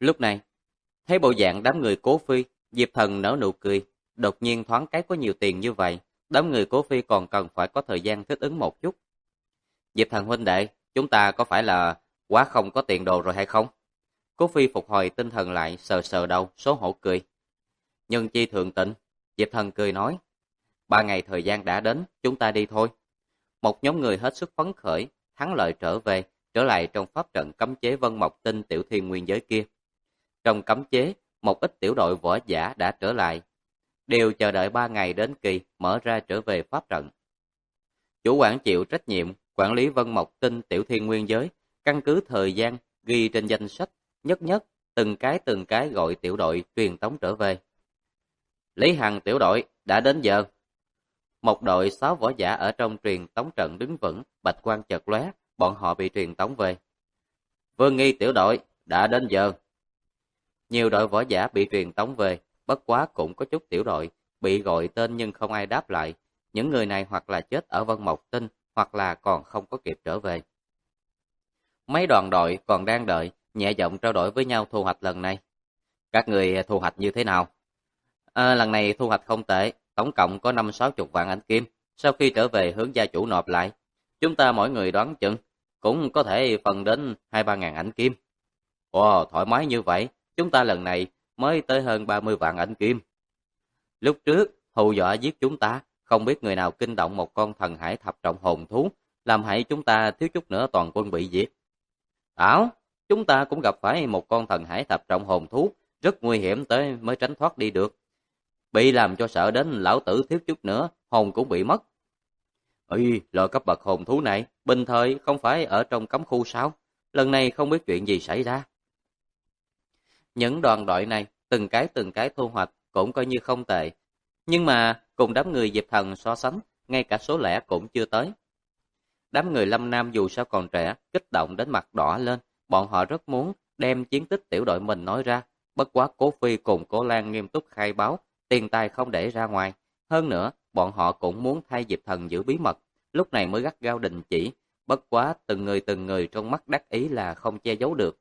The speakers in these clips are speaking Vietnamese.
Lúc này, thấy bộ dạng đám người Cố Phi, Diệp Thần nở nụ cười, đột nhiên thoáng cái có nhiều tiền như vậy, đám người Cố Phi còn cần phải có thời gian thích ứng một chút. Diệp Thần huynh đệ, chúng ta có phải là quá không có tiền đồ rồi hay không? Cố Phi phục hồi tinh thần lại, sờ sờ đầu, xấu hổ cười. Nhân chi thượng tịnh, Diệp Thần cười nói, 3 ngày thời gian đã đến, chúng ta đi thôi. Một nhóm người hết sức phấn khởi, thắng lợi trở lại trong pháp trận cấm chế Vân Mộc Tinh Tiểu Thiên Nguyên giới kia. Trong cấm chế, một ít tiểu đội võ giả đã trở lại, đều chờ đợi 3 ngày đến kỳ mở ra trở về pháp trận. Chủ quản chịu trách nhiệm quản lý Vân Mộc Tinh Tiểu Thiên Nguyên giới, căn cứ thời gian ghi trên danh sách, nhất nhất từng cái gọi tiểu đội truyền tống trở về. Lý Hằng tiểu đội đã đến giờ. Một đội 6 võ giả ở trong truyền tống trận đứng vững, bạch quang chợt lóe, bọn họ bị truyền tống về. Vương Nghi tiểu đội đã đến giờ. Nhiều đội võ giả bị truyền tống về, bất quá cũng có chút tiểu đội bị gọi tên nhưng không ai đáp lại. Những người này hoặc là chết ở Vân Mộc Tinh, hoặc là còn không có kịp trở về. Mấy đoàn đội còn đang đợi, nhẹ giọng trao đổi với nhau thu hoạch lần này. Các người thu hoạch như thế nào? Lần này thu hoạch không tệ, tổng cộng có 50-60 vạn ảnh kim. Sau khi trở về hướng gia chủ nộp lại, chúng ta mỗi người đoán chừng cũng có thể phần đến 2-3 ngàn ảnh kim. Ồ, thoải mái như vậy, chúng ta lần này mới tới hơn 30 vạn ảnh kim. Lúc trước, hù dọa giết chúng ta, không biết người nào kinh động một con thần hải thập trọng hồn thú, làm hại chúng ta thiếu chút nữa toàn quân bị diệt. Ảo, chúng ta cũng gặp phải một con thần hải thập trọng hồn thú, rất nguy hiểm tới mới tránh thoát đi được. Bị làm cho sợ đến lão tử thiếu chút nữa, hồn cũng bị mất. Loại cấp bậc hồn thú này, bình thời không phải ở trong cấm khu sao? Lần này không biết chuyện gì xảy ra. Những đoàn đội này, từng cái thu hoạch, cũng coi như không tệ. Nhưng mà, cùng đám người Diệp Thần so sánh, ngay cả số lẻ cũng chưa tới. Đám người Lâm Nam dù sao còn trẻ, kích động đến mặt đỏ lên, bọn họ rất muốn đem chiến tích tiểu đội mình nói ra. Bất quá Cố Phi cùng Cố Lan nghiêm túc khai báo, tiền tài không để ra ngoài. Hơn nữa, bọn họ cũng muốn thay Diệp Thần giữ bí mật, lúc này mới gắt gao đình chỉ. Bất quá từng người trong mắt đắc ý là không che giấu được.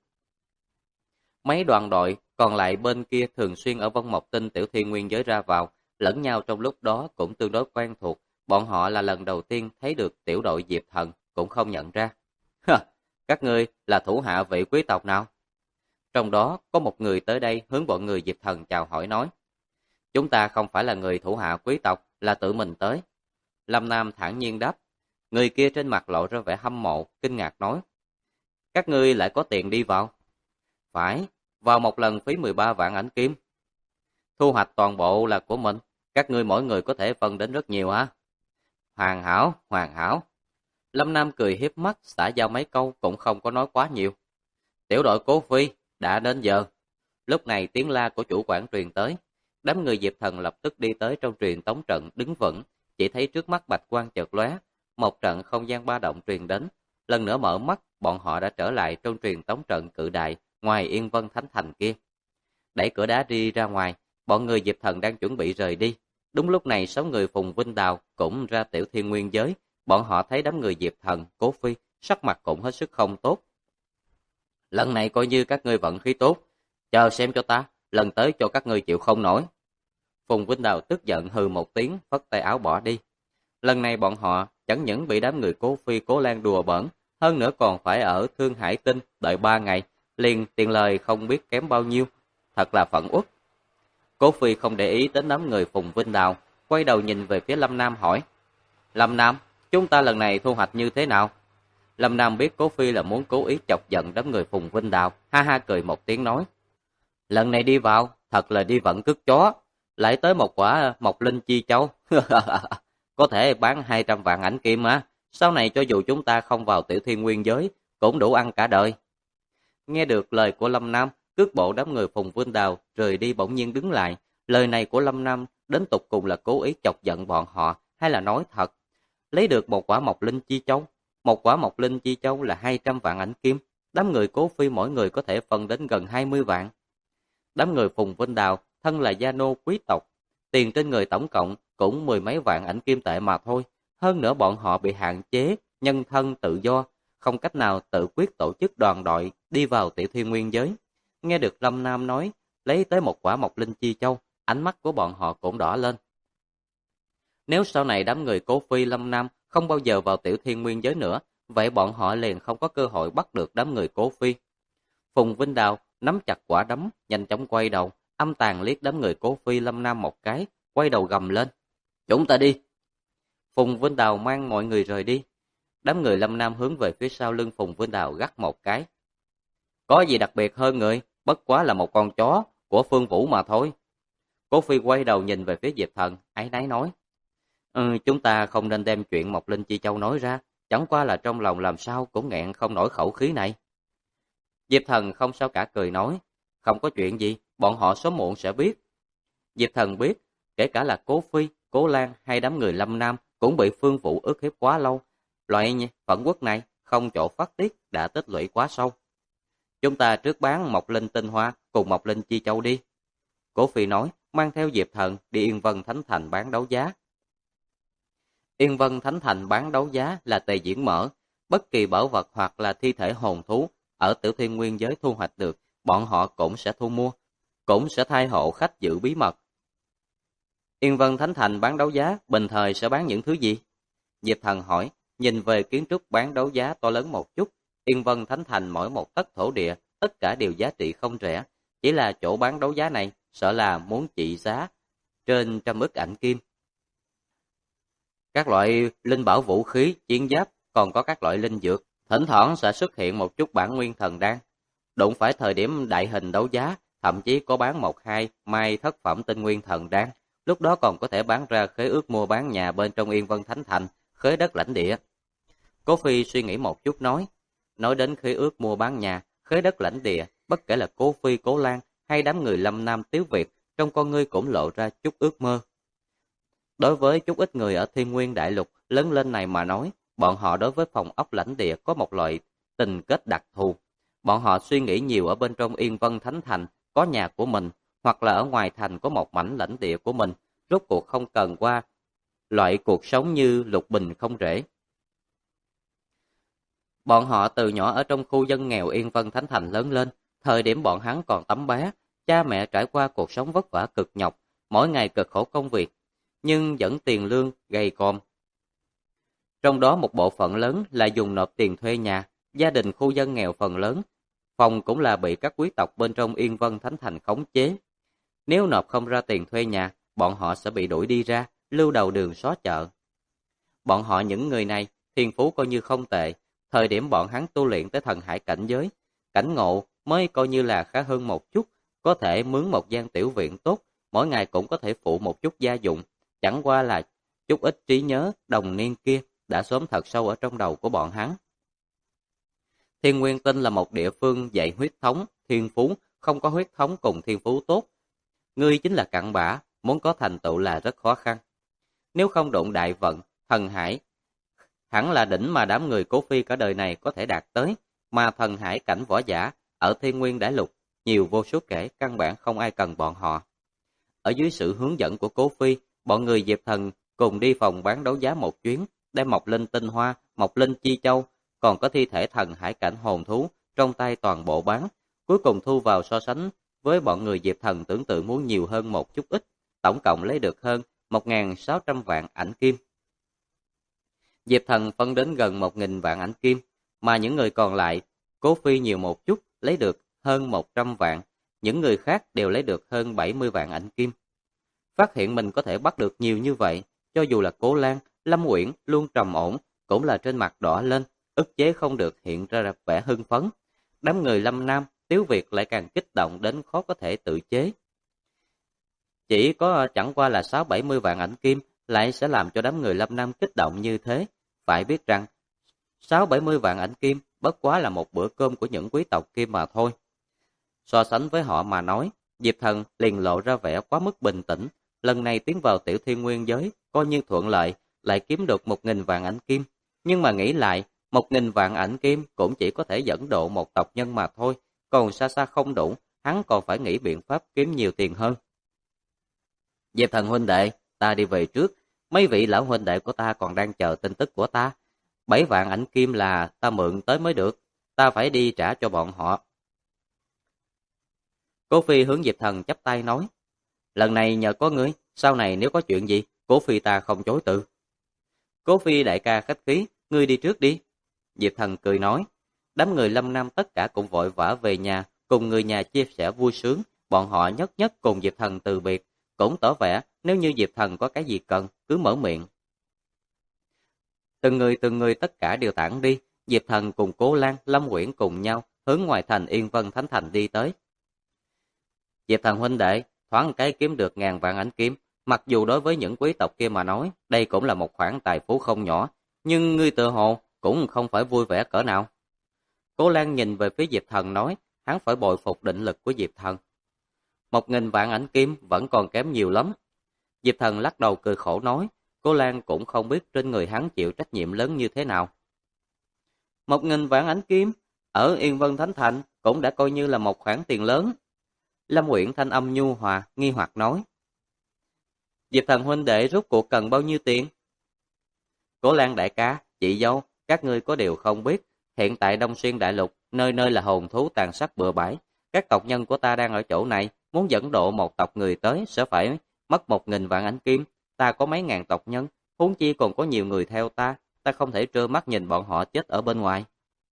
Mấy đoàn đội còn lại bên kia thường xuyên ở Vân Mộc Tinh Tiểu Thiên Nguyên giới ra vào, lẫn nhau trong lúc đó cũng tương đối quen thuộc. Bọn họ là lần đầu tiên thấy được tiểu đội Diệp Thần, cũng không nhận ra. Các ngươi là thủ hạ vị quý tộc nào? Trong đó có một người tới đây hướng bọn người Diệp Thần chào hỏi nói. Chúng ta không phải là người thủ hạ quý tộc, là tự mình tới. Lâm Nam thản nhiên đáp. Người kia trên mặt lộ ra vẻ hâm mộ, kinh ngạc nói. Các ngươi lại có tiền đi vào? Phải, vào một lần phí 13 vạn ảnh kim. Thu hoạch toàn bộ là của mình, các ngươi mỗi người có thể phân đến rất nhiều hả? Hoàn hảo, hoàn hảo. Lâm Nam cười hiếp mắt, xả giao mấy câu cũng không có nói quá nhiều. Tiểu đội Cố Phi, đã đến giờ. Lúc này tiếng la của chủ quản truyền tới. Đám người Diệp Thần lập tức đi tới trong truyền tống trận đứng vững, chỉ thấy trước mắt bạch quang chợt lóe, một trận không gian ba động truyền đến. Lần nữa mở mắt, bọn họ đã trở lại trong truyền tống trận cự đại ngoài Yên Vân Thánh Thành kia. Đẩy cửa đá đi ra ngoài, bọn người Diệp Thần đang chuẩn bị rời đi. Đúng lúc này 6 người Phùng Vinh Đào cũng ra Tiểu Thiên Nguyên giới, bọn họ thấy đám người Diệp Thần, Cố Phi, sắc mặt cũng hết sức không tốt. Lần này coi như các ngươi vận khí tốt, chờ xem cho ta, lần tới cho các ngươi chịu không nổi. Phùng Vinh Đào tức giận hừ một tiếng, phất tay áo bỏ đi. Lần này bọn họ chẳng những bị đám người Cố Phi Cố Lan đùa bỡn, hơn nữa còn phải ở Thương Hải Tinh đợi 3 ngày, liền tiền lời không biết kém bao nhiêu, thật là phẫn uất. Cố Phi không để ý đến đám người Phùng Vinh Đào, quay đầu nhìn về phía Lâm Nam hỏi. Lâm Nam, chúng ta lần này thu hoạch như thế nào? Lâm Nam biết Cố Phi là muốn cố ý chọc giận đám người Phùng Vinh Đào, ha ha cười một tiếng nói. Lần này đi vào, thật là đi vận cướp chó, lại tới một quả Mộc Linh Chi Châu. Có thể bán 200 vạn ảnh kim á, sau này cho dù chúng ta không vào Tiểu Thiên Nguyên giới, cũng đủ ăn cả đời. Nghe được lời của Lâm Nam, cước bộ đám người Phùng Vinh Đào rời đi bỗng nhiên đứng lại. Lời này của Lâm Nam đến tục cùng là cố ý chọc giận bọn họ hay là nói thật? Lấy được một quả Mộc Linh Chi Châu, một quả Mộc Linh Chi Châu là 200 vạn ảnh kim, đám người Cố Phi mỗi người có thể phân đến gần 20 vạn. Đám người Phùng Vinh Đào thân là gia nô quý tộc, tiền trên người tổng cộng cũng 10 mấy vạn ảnh kim tệ mà thôi. Hơn nữa bọn họ bị hạn chế nhân thân tự do, không cách nào tự quyết tổ chức đoàn đội đi vào Tiểu Thiên Nguyên giới. nghe được Lâm Nam nói lấy tới một quả Mộc Linh Chi Châu, ánh mắt của bọn họ cũng đỏ lên. Nếu sau này đám người Cố Phi Lâm Nam không bao giờ vào Tiểu Thiên Nguyên giới nữa, vậy bọn họ liền không có cơ hội bắt được đám người Cố Phi. Phùng Vinh Đào nắm chặt quả đấm, nhanh chóng quay đầu, âm tàn liếc đám người Cố Phi Lâm Nam một cái, quay đầu gầm lên. Chúng ta đi! Phùng Vinh Đào mang mọi người rời đi. Đám người Lâm Nam hướng về phía sau lưng Phùng Vinh Đào gắt một cái. Có gì đặc biệt hơn người, bất quá là một con chó của Phương Vũ mà thôi. Cố Phi quay đầu nhìn về phía Diệp Thần, áy náy nói. Chúng ta không nên đem chuyện Mộc Linh Chi Châu nói ra, chẳng qua là trong lòng làm sao cũng nghẹn không nổi khẩu khí này. Diệp Thần không sao cả cười nói, không có chuyện gì, bọn họ sớm muộn sẽ biết. Diệp Thần biết, kể cả là Cố Phi, Cố Lan hay đám người Lâm Nam cũng bị Phương Vũ ức hiếp quá lâu. Loại phẫn uất này không chỗ phát tiết đã tích lũy quá sâu. Chúng ta trước bán Mộc Linh Tinh Hoa cùng Mộc Linh Chi Châu đi. Cố Phi nói, mang theo Diệp Thần đi Yên Vân Thánh Thành bán đấu giá. Yên Vân Thánh Thành bán đấu giá là tề diễn mở, bất kỳ bảo vật hoặc là thi thể hồn thú ở Tiểu Thiên Nguyên giới thu hoạch được, bọn họ cũng sẽ thu mua, cũng sẽ thay hộ khách giữ bí mật. Yên Vân Thánh Thành bán đấu giá bình thời sẽ bán những thứ gì? Diệp Thần hỏi, nhìn về kiến trúc bán đấu giá to lớn một chút. Yên Vân Thánh Thành mỗi một tấc thổ địa, tất cả đều giá trị không rẻ. Chỉ là chỗ bán đấu giá này, sợ là muốn trị giá trên 100 ức ảnh kim. Các loại linh bảo vũ khí, chiến giáp, còn có các loại linh dược, thỉnh thoảng sẽ xuất hiện một chút bản nguyên thần đan. Đụng phải thời điểm đại hình đấu giá, thậm chí có bán 1-2 mai thất phẩm tinh nguyên thần đan. Lúc đó còn có thể bán ra khế ước mua bán nhà bên trong Yên Vân Thánh Thành, khế đất lãnh địa. Cố Phi suy nghĩ một chút nói đến khế ước mua bán nhà, khế đất lãnh địa, bất kể là Cố Phi, Cố Lan hay đám người Lâm Nam Tiếu Việt, trong con ngươi cũng lộ ra chút ước mơ. Đối với chút ít người ở Thiên Nguyên Đại Lục lớn lên này mà nói, bọn họ đối với phòng ốc lãnh địa có một loại tình kết đặc thù. Bọn họ suy nghĩ nhiều ở bên trong Yên Vân Thánh Thành, có nhà của mình, hoặc là ở ngoài thành có một mảnh lãnh địa của mình, rốt cuộc không cần qua loại cuộc sống như lục bình không rễ. Bọn họ từ nhỏ ở trong khu dân nghèo Yên Vân Thánh Thành lớn lên, thời điểm bọn hắn còn tấm bé, cha mẹ trải qua cuộc sống vất vả cực nhọc, mỗi ngày cực khổ công việc, nhưng vẫn tiền lương gầy còm. Trong đó một bộ phận lớn là dùng nộp tiền thuê nhà, gia đình khu dân nghèo phần lớn, phòng cũng là bị các quý tộc bên trong Yên Vân Thánh Thành khống chế. Nếu nộp không ra tiền thuê nhà, bọn họ sẽ bị đuổi đi ra, lưu đầu đường xó chợ. Bọn họ những người này, thiên phú coi như không tệ, thời điểm bọn hắn tu luyện tới thần hải cảnh giới, cảnh ngộ mới coi như là khá hơn một chút, có thể mướn một gian tiểu viện tốt, mỗi ngày cũng có thể phụ một chút gia dụng, chẳng qua là chút ít trí nhớ đồng niên kia đã sớm thật sâu ở trong đầu của bọn hắn. Thiên Nguyên Tinh là một địa phương dạy huyết thống, thiên phú, không có huyết thống cùng thiên phú tốt. Ngươi chính là cặn bã, muốn có thành tựu là rất khó khăn. Nếu không đụng đại vận, thần hải, hẳn là đỉnh mà đám người Cố Phi cả đời này có thể đạt tới, mà thần hải cảnh võ giả ở Thiên Nguyên Đại Lục, nhiều vô số kể, căn bản không ai cần bọn họ. Ở dưới sự hướng dẫn của Cố Phi, bọn người Diệp Thần cùng đi phòng bán đấu giá một chuyến, đem Mộc Linh Tinh Hoa, Mộc Linh Chi Châu, còn có thi thể thần hải cảnh hồn thú trong tay toàn bộ bán, cuối cùng thu vào so sánh với bọn người Diệp Thần tưởng tượng muốn nhiều hơn một chút ít, tổng cộng lấy được hơn 1.600 vạn ảnh kim. Diệp Thần phân đến gần 1.000 vạn ảnh kim, mà những người còn lại, Cố Phi nhiều một chút, lấy được hơn 100 vạn, những người khác đều lấy được hơn 70 vạn ảnh kim. Phát hiện mình có thể bắt được nhiều như vậy, cho dù là Cố Lan, Lâm Uyển luôn trầm ổn, cũng là trên mặt đỏ lên, ức chế không được hiện ra vẻ hưng phấn. Đám người Lâm Nam, Tiếu Việt lại càng kích động đến khó có thể tự chế. Chỉ có chẳng qua là 6-70 vạn ảnh kim lại sẽ làm cho đám người Lâm Nam kích động như thế. Phải biết rằng, 6-70 vạn ảnh kim bất quá là một bữa cơm của những quý tộc kia mà thôi. So sánh với họ mà nói, Diệp Thần liền lộ ra vẻ quá mức bình tĩnh. Lần này tiến vào Tiểu Thiên Nguyên giới, coi như thuận lợi, lại kiếm được 1.000 vạn ảnh kim. Nhưng mà nghĩ lại, 1.000 vạn ảnh kim cũng chỉ có thể dẫn độ một tộc nhân mà thôi, còn xa xa không đủ, hắn còn phải nghĩ biện pháp kiếm nhiều tiền hơn. Diệp Thần huynh đệ, ta đi về trước, mấy vị lão huynh đệ của ta còn đang chờ tin tức của ta. 7 vạn ảnh kim là ta mượn tới mới được, ta phải đi trả cho bọn họ. Cố Phi hướng Diệp Thần chắp tay nói, lần này nhờ có ngươi, sau này nếu có chuyện gì, Cố Phi ta không chối từ. Cố Phi đại ca khách khí, ngươi đi trước đi. Diệp Thần cười nói, đám người Lâm Nam tất cả cũng vội vã về nhà, cùng người nhà chia sẻ vui sướng, bọn họ nhất nhất cùng Diệp Thần từ biệt, cũng tỏ vẻ nếu như Diệp Thần có cái gì cần, cứ mở miệng. Từng người tất cả đều tản đi, Diệp Thần cùng Cố Lan, Lâm Uyển cùng nhau hướng ngoài thành Yên Vân Thánh Thành đi tới. Diệp Thần huynh đệ, thoáng cái kiếm được 1000 vạn ảnh kim, mặc dù đối với những quý tộc kia mà nói, đây cũng là một khoản tài phú không nhỏ, nhưng ngươi tự hồ cũng không phải vui vẻ cỡ nào. Cố Lan nhìn về phía Diệp Thần nói, hắn phải bội phục định lực của Diệp Thần. 1000 vạn ảnh kim vẫn còn kém nhiều lắm. Diệp Thần lắc đầu cười khổ nói, Cố Lan cũng không biết trên người hắn chịu trách nhiệm lớn như thế nào. 1000 vạn ảnh kim, ở Yên Vân Thánh Thành cũng đã coi như là một khoản tiền lớn. Lâm Uyển thanh âm nhu hòa, nghi hoặc nói. Diệp Thần huynh đệ rốt cuộc cần bao nhiêu tiền? Cố Lan đại ca, chị dâu, các ngươi có điều không biết, hiện tại Đông Xuyên Đại Lục, nơi nơi là hồn thú tàn sát bừa bãi. Các tộc nhân của ta đang ở chỗ này, muốn dẫn độ một tộc người tới sẽ phải mất 1000 vạn ảnh kim. Ta có mấy ngàn tộc nhân, huống chi còn có nhiều người theo ta, ta không thể trơ mắt nhìn bọn họ chết ở bên ngoài.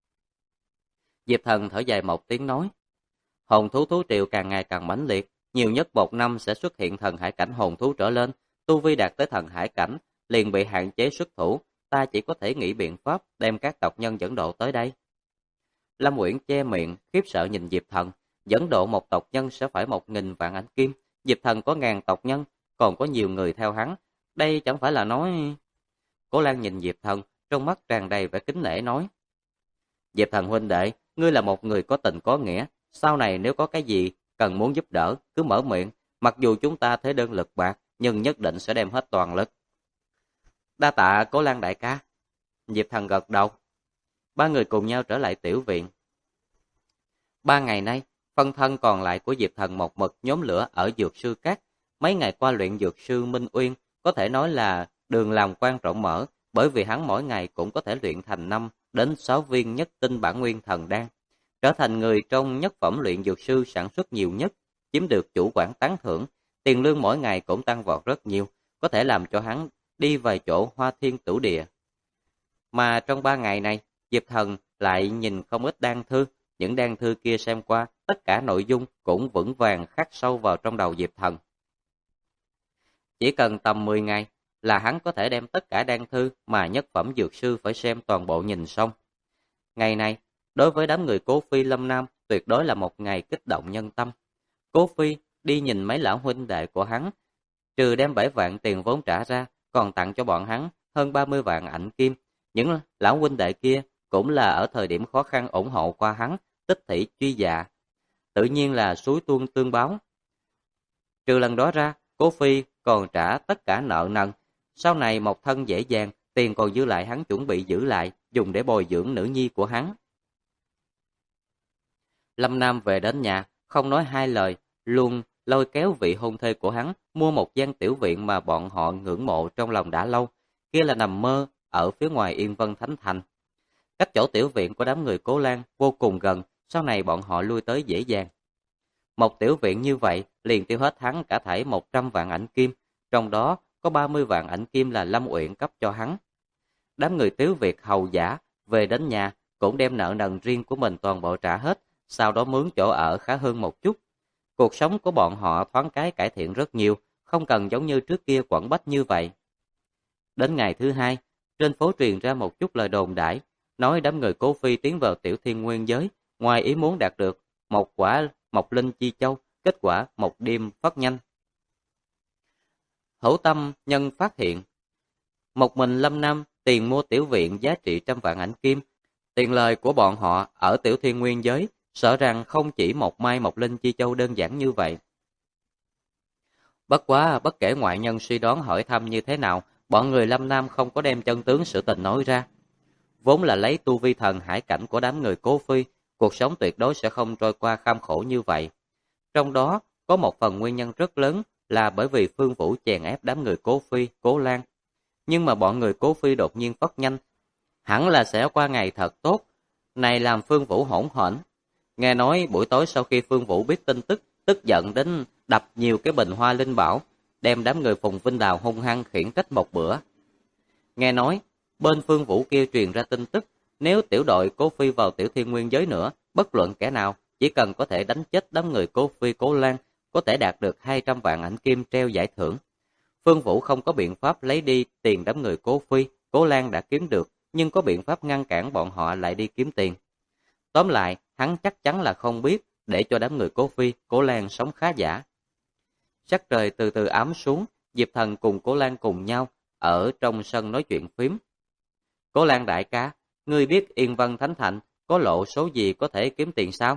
Diệp Thần thở dài một tiếng nói, hồn thú thú triều càng ngày càng mãnh liệt, nhiều nhất một năm sẽ xuất hiện thần hải cảnh hồn thú trở lên, tu vi đạt tới thần hải cảnh, liền bị hạn chế xuất thủ, ta chỉ có thể nghĩ biện pháp đem các tộc nhân dẫn độ tới đây. Lâm Uyển che miệng, khiếp sợ nhìn Diệp Thần, dẫn độ một tộc nhân sẽ phải 1000 vạn ảnh kim, Diệp Thần có 1000 tộc nhân, còn có nhiều người theo hắn, đây chẳng phải là nói... Cố Lan nhìn Diệp Thần, trong mắt tràn đầy vẻ kính nể nói, Diệp Thần huynh đệ, ngươi là một người có tình có nghĩa, sau này nếu có cái gì cần muốn giúp đỡ, cứ mở miệng, mặc dù chúng ta thế đơn lực bạc, nhưng nhất định sẽ đem hết toàn lực. Đa tạ Cố Lan đại ca. Diệp Thần gật đầu. Ba người cùng nhau trở lại tiểu viện. 3 ngày nay, phân thân còn lại của Diệp Thần một mực nhóm lửa ở dược sư các. Mấy ngày qua luyện dược sư Minh Uyên có thể nói là đường làm quan rộng mở, bởi vì hắn mỗi ngày cũng có thể luyện thành 5 đến 6 viên nhất tinh bản nguyên thần đan, trở thành người trong nhất phẩm luyện dược sư sản xuất nhiều nhất, chiếm được chủ quản tán thưởng, tiền lương mỗi ngày cũng tăng vọt rất nhiều, có thể làm cho hắn đi vài chỗ hoa thiên tử địa. Mà trong 3 ngày này, Diệp Thần lại nhìn không ít đan thư, những đan thư kia xem qua, tất cả nội dung cũng vững vàng khắc sâu vào trong đầu Diệp Thần. Chỉ cần tầm 10 ngày là hắn có thể đem tất cả đan thư mà nhất phẩm dược sư phải xem toàn bộ nhìn xong. Ngày này, đối với đám người Cố Phi Lâm Nam tuyệt đối là một ngày kích động nhân tâm. Cố Phi đi nhìn mấy lão huynh đệ của hắn, trừ đem 7 vạn tiền vốn trả ra, còn tặng cho bọn hắn hơn 30 vạn ảnh kim. Những lão huynh đệ kia cũng là ở thời điểm khó khăn ủng hộ qua hắn, tích thủy truy dạ. Tự nhiên là suối tuôn tương báo. Trừ lần đó ra, Cố Phi còn trả tất cả nợ nần. Sau này một thân dễ dàng, tiền còn giữ lại hắn chuẩn bị giữ lại, dùng để bồi dưỡng nữ nhi của hắn. Lâm Nam về đến nhà, không nói hai lời, luôn lôi kéo vị hôn thê của hắn, mua một gian tiểu viện mà bọn họ ngưỡng mộ trong lòng đã lâu, kia là nằm mơ, ở phía ngoài Yên Vân Thánh Thành. Cách chỗ tiểu viện của đám người Cố Lan vô cùng gần, sau này bọn họ lui tới dễ dàng. Một tiểu viện như vậy, liền tiêu hết hắn cả thảy 100 vạn ảnh kim, trong đó có 30 vạn ảnh kim là Lâm Uyển cấp cho hắn. Đám người Tiếu Việt hầu giả về đến nhà cũng đem nợ nần riêng của mình toàn bộ trả hết, sau đó mướn chỗ ở khá hơn một chút. Cuộc sống của bọn họ thoáng cái cải thiện rất nhiều, không cần giống như trước kia quẩn bách như vậy. Đến ngày thứ hai, trên phố truyền ra một chút lời đồn đãi, nói đám người Cố Phi tiến vào tiểu thiên nguyên giới, ngoài ý muốn đạt được một quả Mộc Linh Chi Châu, kết quả một đêm phát nhanh. Hữu tâm nhân phát hiện, một mình Lâm Nam tiền mua tiểu viện giá trị 100 vạn ảnh kim, tiền lời của bọn họ ở tiểu thiên nguyên giới, sợ rằng không chỉ một mai Mộc Linh Chi Châu đơn giản như vậy. Bất quá, bất kể ngoại nhân suy đoán hỏi thăm như thế nào, bọn người Lâm Nam không có đem chân tướng sự tình nói ra. Vốn là lấy tu vi thần hải cảnh của đám người Cố Phi, cuộc sống tuyệt đối sẽ không trôi qua kham khổ như vậy. Trong đó, có một phần nguyên nhân rất lớn là bởi vì Phương Vũ chèn ép đám người Cố Phi, Cố Lan. Nhưng mà bọn người Cố Phi đột nhiên phất nhanh, hẳn là sẽ qua ngày thật tốt, này làm Phương Vũ hỗn hển. Nghe nói buổi tối sau khi Phương Vũ biết tin tức, tức giận đến đập nhiều cái bình hoa linh bảo, đem đám người Phùng Vinh Đào hung hăng khiển trách một bữa. Nghe nói, bên Phương Vũ kia truyền ra tin tức, nếu tiểu đội Cố Phi vào Tiểu Thiên Nguyên giới nữa, bất luận kẻ nào, chỉ cần có thể đánh chết đám người Cố Phi Cố Lan, có thể đạt được 200 vạn ảnh kim treo giải thưởng. Phương Vũ không có biện pháp lấy đi tiền đám người Cố Phi, Cố Lan đã kiếm được, nhưng có biện pháp ngăn cản bọn họ lại đi kiếm tiền. Tóm lại, hắn chắc chắn là không biết, để cho đám người Cố Phi, Cố Lan sống khá giả. Sắc trời từ từ ám xuống, Diệp Thần cùng Cố Lan cùng nhau, ở trong sân nói chuyện phím. Cố Lan đại ca, ngươi biết Yên Vân Thánh Thành có lộ số gì có thể kiếm tiền sao?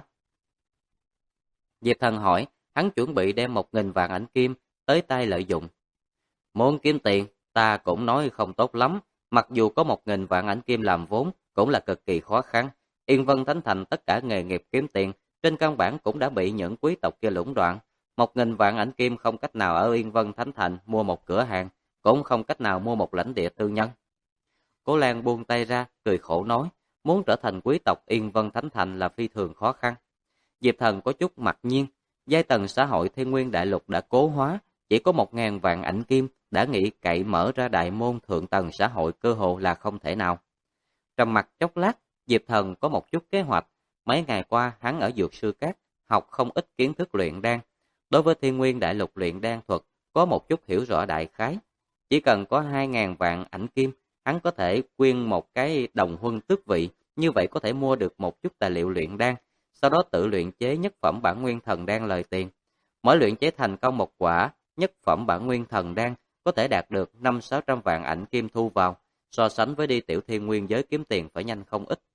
Diệp Thần hỏi, hắn chuẩn bị đem 1.000 vạn ảnh kim tới tay lợi dụng. Muốn kiếm tiền, ta cũng nói không tốt lắm, mặc dù có 1.000 vạn ảnh kim làm vốn, cũng là cực kỳ khó khăn. Yên Vân Thánh Thành tất cả nghề nghiệp kiếm tiền, trên căn bản cũng đã bị những quý tộc kia lũng đoạn. 1.000 vạn ảnh kim không cách nào ở Yên Vân Thánh Thành mua một cửa hàng, cũng không cách nào mua một lãnh địa tư nhân. Cố Lan buông tay ra, cười khổ nói, muốn trở thành quý tộc Yên Vân Thánh Thành là phi thường khó khăn. Diệp Thần có chút mặc nhiên, giai tầng xã hội Thiên Nguyên Đại Lục đã cố hóa, chỉ có 1.000 vạn ảnh kim, đã nghĩ cậy mở ra đại môn thượng tầng xã hội cơ hồ là không thể nào. Trầm mặt chốc lát, Diệp Thần có một chút kế hoạch. Mấy ngày qua, hắn ở Dược Sư Các, học không ít kiến thức luyện đan. Đối với Thiên Nguyên Đại Lục luyện đan thuật, có một chút hiểu rõ đại khái. Chỉ cần có 2.000 vạn ảnh kim, hắn có thể quyên một cái đồng huân tước vị, như vậy có thể mua được một chút tài liệu luyện đan, sau đó tự luyện chế nhất phẩm bản nguyên thần đan lời tiền. Mỗi luyện chế thành công một quả nhất phẩm bản nguyên thần đan có thể đạt được 500-600 vạn ảnh kim thu vào, so sánh với đi Tiểu Thiên Nguyên giới kiếm tiền phải nhanh không ít.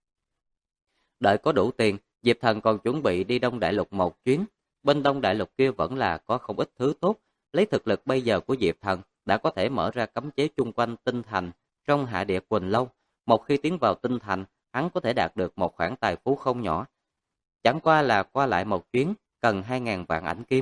Đợi có đủ tiền, Diệp Thần còn chuẩn bị đi Đông Đại Lục một chuyến. Bên Đông Đại Lục kia vẫn là có không ít thứ tốt, lấy thực lực bây giờ của Diệp Thần đã có thể mở ra cấm chế chung quanh tinh thành trong hạ địa Quỳnh Lâu. Một khi tiến vào tinh thành, hắn có thể đạt được một khoản tài phú không nhỏ. Chẳng qua là qua lại một chuyến, cần 2.000 vạn ảnh kim.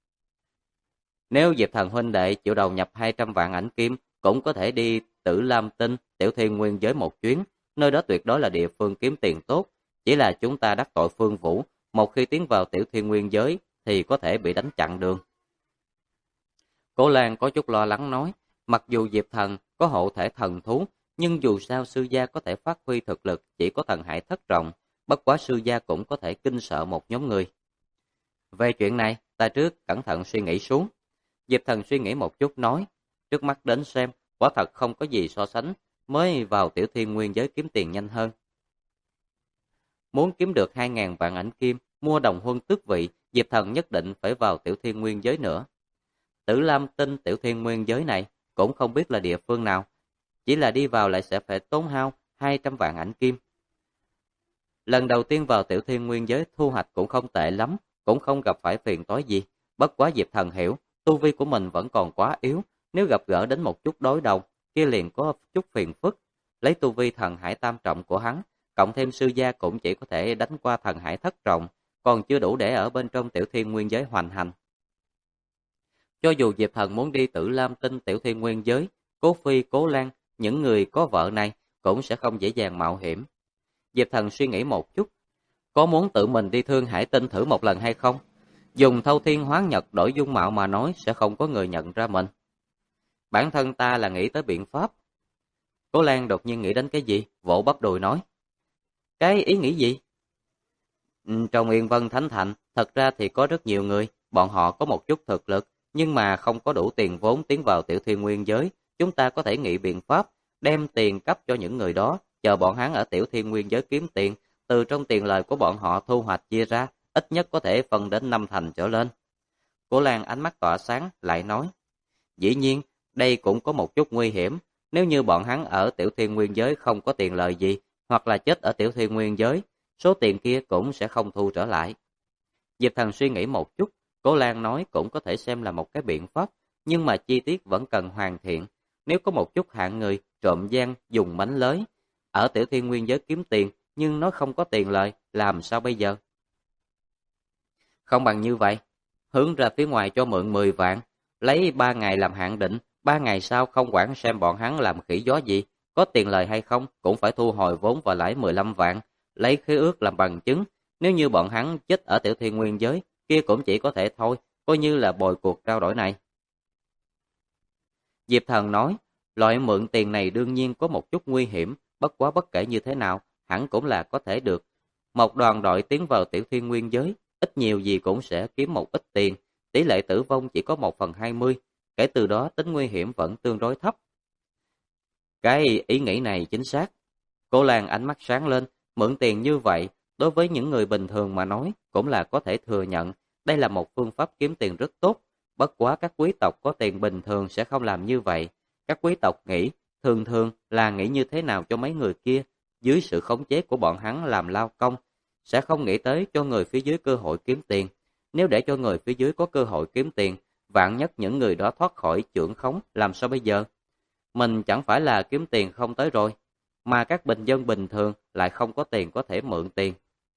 Nếu Diệp Thần huynh đệ chịu đầu nhập 200 vạn ảnh kim, cũng có thể đi Tử Lam Tinh, Tiểu Thiên Nguyên giới một chuyến, nơi đó tuyệt đối là địa phương kiếm tiền tốt. Chỉ là chúng ta đắc tội Phương Vũ, một khi tiến vào Tiểu Thiên Nguyên giới thì có thể bị đánh chặn đường. Cố Lan có chút lo lắng nói, mặc dù Diệp Thần có hộ thể thần thú, nhưng dù sao sư gia có thể phát huy thực lực chỉ có thần hải thất trọng, bất quá sư gia cũng có thể kinh sợ một nhóm người. Về chuyện này, ta trước cẩn thận suy nghĩ xuống. Diệp Thần suy nghĩ một chút nói, trước mắt đến xem, quả thật không có gì so sánh, mới vào Tiểu Thiên Nguyên giới kiếm tiền nhanh hơn. Muốn kiếm được 2.000 vạn ảnh kim, mua đồng huân tước vị, Diệp Thần nhất định phải vào Tiểu Thiên Nguyên giới nữa. Tử Lam Tinh Tiểu Thiên Nguyên giới này cũng không biết là địa phương nào, chỉ là đi vào lại sẽ phải tốn hao 200 vạn ảnh kim. Lần đầu tiên vào Tiểu Thiên Nguyên giới thu hoạch cũng không tệ lắm, cũng không gặp phải phiền toái gì. Bất quá Diệp Thần hiểu, tu vi của mình vẫn còn quá yếu, nếu gặp gỡ đến một chút đối đầu, kia liền có chút phiền phức. Lấy tu vi thần hải tam trọng của hắn, cộng thêm sư gia cũng chỉ có thể đánh qua thần hải thất trọng, còn chưa đủ để ở bên trong Tiểu Thiên Nguyên giới hoành hành. Cho dù Diệp Thần muốn đi Tử Lam Tinh Tiểu Thiên Nguyên giới, Cố Phi, Cố Lan, những người có vợ này cũng sẽ không dễ dàng mạo hiểm. Diệp Thần suy nghĩ một chút, có muốn tự mình đi Thương Hải Tinh thử một lần hay không? Dùng thâu thiên hoán nhật đổi dung mạo mà nói sẽ không có người nhận ra mình. Bản thân ta là nghĩ tới biện pháp. Cố Lan đột nhiên nghĩ đến cái gì, vỗ bắp đùi nói. Cái ý nghĩ gì? Trong Yên Vân Thánh Thành, thật ra thì có rất nhiều người, bọn họ có một chút thực lực, nhưng mà không có đủ tiền vốn tiến vào Tiểu Thiên Nguyên giới. Chúng ta có thể nghĩ biện pháp, đem tiền cấp cho những người đó, chờ bọn hắn ở Tiểu Thiên Nguyên giới kiếm tiền, từ trong tiền lời của bọn họ thu hoạch chia ra, ít nhất có thể phân đến 5 thành trở lên. Cố Lan ánh mắt tỏa sáng, lại nói, dĩ nhiên, đây cũng có một chút nguy hiểm, nếu như bọn hắn ở Tiểu Thiên Nguyên giới không có tiền lời gì, hoặc là chết ở Tiểu Thiên Nguyên giới, số tiền kia cũng sẽ không thu trở lại. Diệp Thần suy nghĩ một chút, Cố Lan nói cũng có thể xem là một cái biện pháp, nhưng mà chi tiết vẫn cần hoàn thiện. Nếu có một chút hạng người trộm gian dùng mánh lới, ở Tiểu Thiên Nguyên giới kiếm tiền, nhưng nó không có tiền lời, làm sao bây giờ? Không bằng như vậy, hướng ra phía ngoài cho mượn 10 vạn, lấy 3 ngày làm hạn định, 3 ngày sau không quản xem bọn hắn làm khỉ gió gì, có tiền lời hay không cũng phải thu hồi vốn và lãi 15 vạn, lấy khế ước làm bằng chứng. Nếu như bọn hắn chết ở Tiểu Thiên Nguyên giới, kia cũng chỉ có thể thôi, coi như là bồi cuộc trao đổi này. Diệp Thần nói, loại mượn tiền này đương nhiên có một chút nguy hiểm, bất quá bất kể như thế nào, hẳn cũng là có thể được. Một đoàn đội tiến vào Tiểu Thiên Nguyên giới, ít nhiều gì cũng sẽ kiếm một ít tiền, tỷ lệ tử vong chỉ có 1/20, kể từ đó tính nguy hiểm vẫn tương đối thấp. Cái ý nghĩ này chính xác. Cô Lan ánh mắt sáng lên, mượn tiền như vậy, đối với những người bình thường mà nói, cũng là có thể thừa nhận, đây là một phương pháp kiếm tiền rất tốt. Bất quá các quý tộc có tiền bình thường sẽ không làm như vậy. Các quý tộc nghĩ, thường thường là nghĩ như thế nào cho mấy người kia, dưới sự khống chế của bọn hắn làm lao công, sẽ không nghĩ tới cho người phía dưới cơ hội kiếm tiền. Nếu để cho người phía dưới có cơ hội kiếm tiền, vạn nhất những người đó thoát khỏi chưởng khống, làm sao bây giờ? Mình chẳng phải là kiếm tiền không tới rồi, mà các bình dân bình thường lại không có tiền có thể mượn tiền.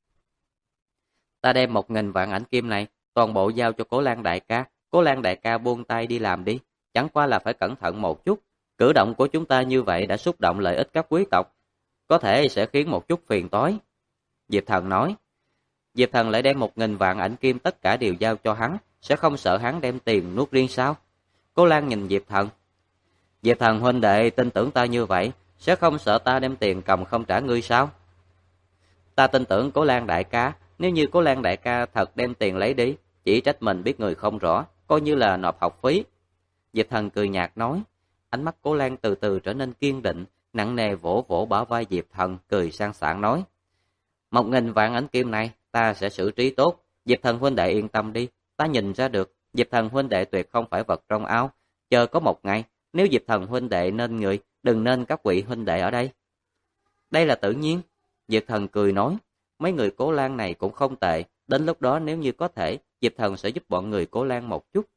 Ta đem 1.000 vạn ảnh kim này, toàn bộ giao cho Cố Lan đại ca. Cố Lan đại ca buông tay đi làm đi, chẳng qua là phải cẩn thận một chút. Cử động của chúng ta như vậy đã xúc động lợi ích các quý tộc, có thể sẽ khiến một chút phiền toái. Diệp Thần nói. Diệp Thần lại đem 1.000 vạn ảnh kim tất cả đều giao cho hắn, sẽ không sợ hắn đem tiền nuốt riêng sao? Cố Lan nhìn Diệp Thần. Diệp Thần huynh đệ tin tưởng ta như vậy, sẽ không sợ ta đem tiền cầm không trả ngươi sao? Ta tin tưởng Cố Lan đại ca, nếu như Cố Lan đại ca thật đem tiền lấy đi, chỉ trách mình biết người không rõ, coi như là nộp học phí. Diệp Thần cười nhạt nói, ánh mắt Cố Lan từ từ trở nên kiên định, nặng nề vỗ vỗ bả vai Diệp Thần, cười sang sảng nói, 1.000 vạn ảnh kim này ta sẽ xử trí tốt, Diệp Thần huynh đệ yên tâm đi, ta nhìn ra được, Diệp Thần huynh đệ tuyệt không phải vật trong ao, chờ có một ngày, nếu Diệp Thần huynh đệ nên người, đừng nên các vị huynh đệ ở đây. Đây là tự nhiên, Diệp Thần cười nói, mấy người Cố Lan này cũng không tệ, đến lúc đó nếu như có thể, Diệp Thần sẽ giúp bọn người Cố Lan một chút.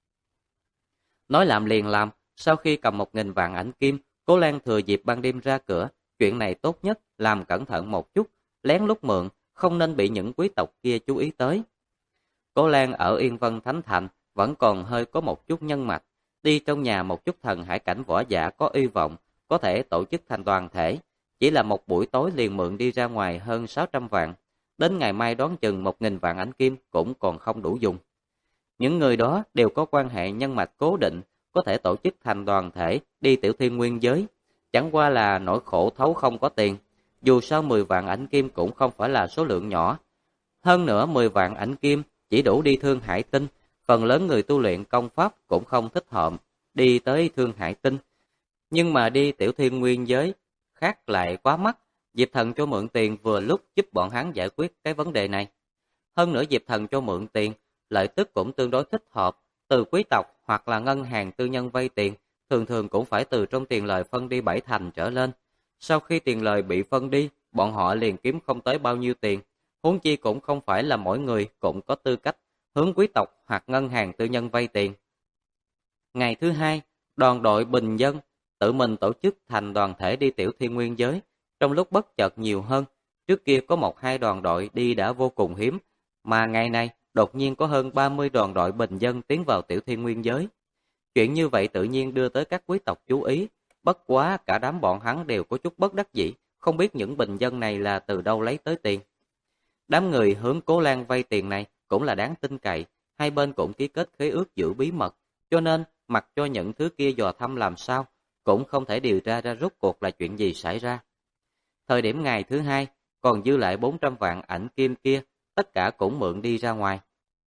Nói làm liền làm, sau khi cầm 1.000 vạn ảnh kim, Cố Lan thừa dịp ban đêm ra cửa, chuyện này tốt nhất, làm cẩn thận một chút, lén lút mượn, không nên bị những quý tộc kia chú ý tới. Cố Lan ở Yên Vân Thánh Thành vẫn còn hơi có một chút nhân mạch, đi trong nhà một chút thần hải cảnh võ giả có uy vọng, có thể tổ chức thành đoàn thể, chỉ là một buổi tối liền mượn đi ra ngoài hơn 600 vạn, đến ngày mai đoán chừng 1.000 vạn ảnh kim cũng còn không đủ dùng. Những người đó đều có quan hệ nhân mạch cố định, có thể tổ chức thành đoàn thể đi Tiểu Thiên Nguyên giới, chẳng qua là nỗi khổ thấu không có tiền. Dù sao 10 vạn ảnh kim cũng không phải là số lượng nhỏ. Hơn nữa 10 vạn ảnh kim chỉ đủ đi Thương Hải Tinh, phần lớn người tu luyện công pháp cũng không thích hợp đi tới Thương Hải Tinh. Nhưng mà đi Tiểu Thiên Nguyên giới khác lại quá mắc, Diệp Thần cho mượn tiền vừa lúc giúp bọn hắn giải quyết cái vấn đề này. Hơn nữa Diệp Thần cho mượn tiền, lợi tức cũng tương đối thích hợp, từ quý tộc hoặc là ngân hàng tư nhân vay tiền, thường thường cũng phải từ trong tiền lời phân đi 7 thành trở lên. Sau khi tiền lời bị phân đi, bọn họ liền kiếm không tới bao nhiêu tiền, huống chi cũng không phải là mỗi người cũng có tư cách hướng quý tộc hoặc ngân hàng tư nhân vay tiền. Ngày thứ hai, đoàn đội bình dân tự mình tổ chức thành đoàn thể đi Tiểu Thiên Nguyên giới, trong lúc bất chợt nhiều hơn, trước kia có 1-2 đoàn đội đi đã vô cùng hiếm, mà ngày nay đột nhiên có hơn 30 đoàn đội bình dân tiến vào Tiểu Thiên Nguyên giới. Chuyện như vậy tự nhiên đưa tới các quý tộc chú ý, bất quá cả đám bọn hắn đều có chút bất đắc dĩ, không biết những bình dân này là từ đâu lấy tới tiền. Đám người hướng Cố Lan vay tiền này cũng là đáng tin cậy, hai bên cũng ký kết khế ước giữ bí mật, cho nên mặc cho những thứ kia dò thăm làm sao, cũng không thể điều tra ra rốt cuộc là chuyện gì xảy ra. Thời điểm ngày thứ hai, còn dư lại 400 vạn ảnh kim kia, tất cả cũng mượn đi ra ngoài.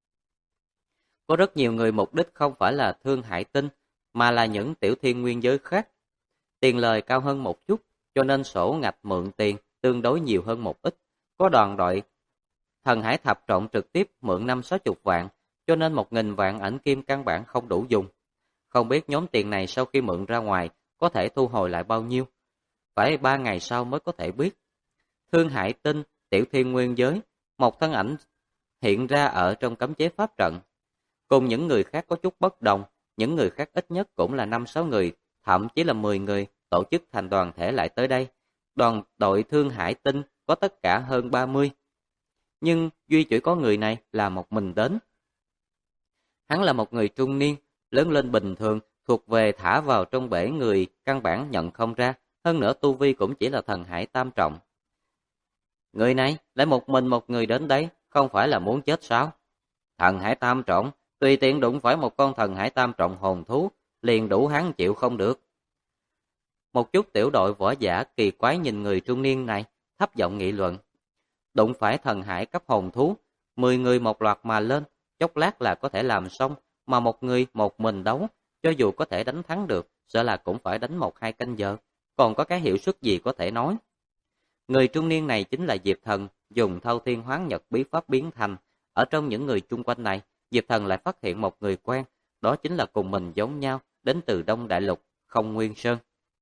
Có rất nhiều người mục đích không phải là Thương Hải Tinh, mà là những Tiểu Thiên Nguyên giới khác. Tiền lời cao hơn một chút, cho nên sổ ngạch mượn tiền tương đối nhiều hơn một ít. Có đoàn đội Thần Hải Thập Trọng trực tiếp mượn 50-60 vạn, cho nên 1.000 vạn ảnh kim căn bản không đủ dùng. Không biết nhóm tiền này sau khi mượn ra ngoài có thể thu hồi lại bao nhiêu, phải 3 ngày sau mới có thể biết. Thương Hải Tinh, Tiểu Thiên Nguyên giới, một thân ảnh hiện ra ở trong cấm chế pháp trận. Cùng những người khác có chút bất đồng, những người khác ít nhất cũng là 5-6 người, thậm chí là 10 người tổ chức thành đoàn thể lại tới đây. Đoàn đội Thương Hải Tinh có tất cả hơn 30. Nhưng duy chỉ có người này là một mình đến. Hắn là một người trung niên, lớn lên bình thường, thuộc về thả vào trong bể người căn bản nhận không ra, hơn nữa tu vi cũng chỉ là thần hải tam trọng. Người này lại một mình một người đến đấy, không phải là muốn chết sao? Thần hải tam trọng, tùy tiện đụng phải một con thần hải tam trọng hồn thú, liền đủ hắn chịu không được. Một chút tiểu đội võ giả kỳ quái nhìn người trung niên này, thấp giọng nghị luận. Đụng phải thần hải cấp hồn thú, 10 người một loạt mà lên, chốc lát là có thể làm xong, mà một người một mình đấu, cho dù có thể đánh thắng được, sợ là cũng phải đánh 1-2 canh giờ, còn có cái hiệu suất gì có thể nói. Người trung niên này chính là Diệp Thần, dùng Thâu Thiên Hoán Nhật bí pháp biến thành. Ở trong những người chung quanh này, Diệp Thần lại phát hiện một người quen, đó chính là cùng mình giống nhau, đến từ Đông Đại Lục, Không Nguyên Sơn.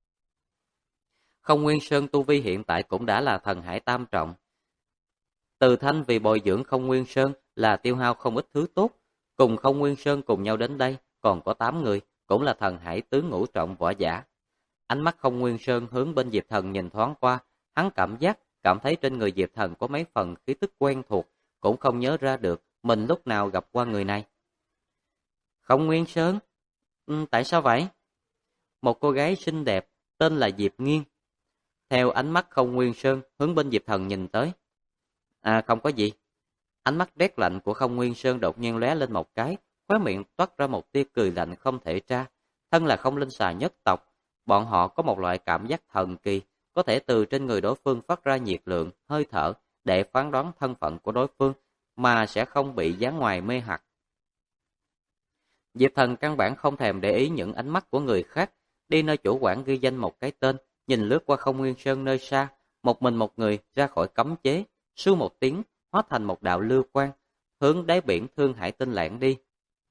Không Nguyên Sơn tu vi hiện tại cũng đã là thần hải tam trọng. Từ Thanh vì bồi dưỡng Không Nguyên Sơn là tiêu hao không ít thứ tốt, cùng Không Nguyên Sơn cùng nhau đến đây, còn có 8 người, cũng là thần hải tứ ngũ trọng võ giả. Ánh mắt Không Nguyên Sơn hướng bên Diệp Thần nhìn thoáng qua, hắn cảm thấy trên người Diệp Thần có mấy phần khí tức quen thuộc, cũng không nhớ ra được mình lúc nào gặp qua người này. Không Nguyên Sơn? Tại sao vậy? Một cô gái xinh đẹp, tên là Diệp Nghiên. Theo ánh mắt Không Nguyên Sơn hướng bên Diệp Thần nhìn tới. À không có gì. Ánh mắt rét lạnh của Không Nguyên Sơn đột nhiên lóe lên một cái, khóe miệng toát ra một tia cười lạnh không thể tra. Thân là Không Linh Xà nhất tộc, bọn họ có một loại cảm giác thần kỳ, có thể từ trên người đối phương phát ra nhiệt lượng, hơi thở để phán đoán thân phận của đối phương, mà sẽ không bị dáng ngoài mê hoặc. Diệp Thần căn bản không thèm để ý những ánh mắt của người khác, đi nơi chủ quản ghi danh một cái tên, nhìn lướt qua Không Nguyên Sơn nơi xa, một mình một người ra khỏi cấm chế, su một tiếng, hóa thành một đạo lưu quang, hướng đáy biển Thương Hải Tinh lẻn đi.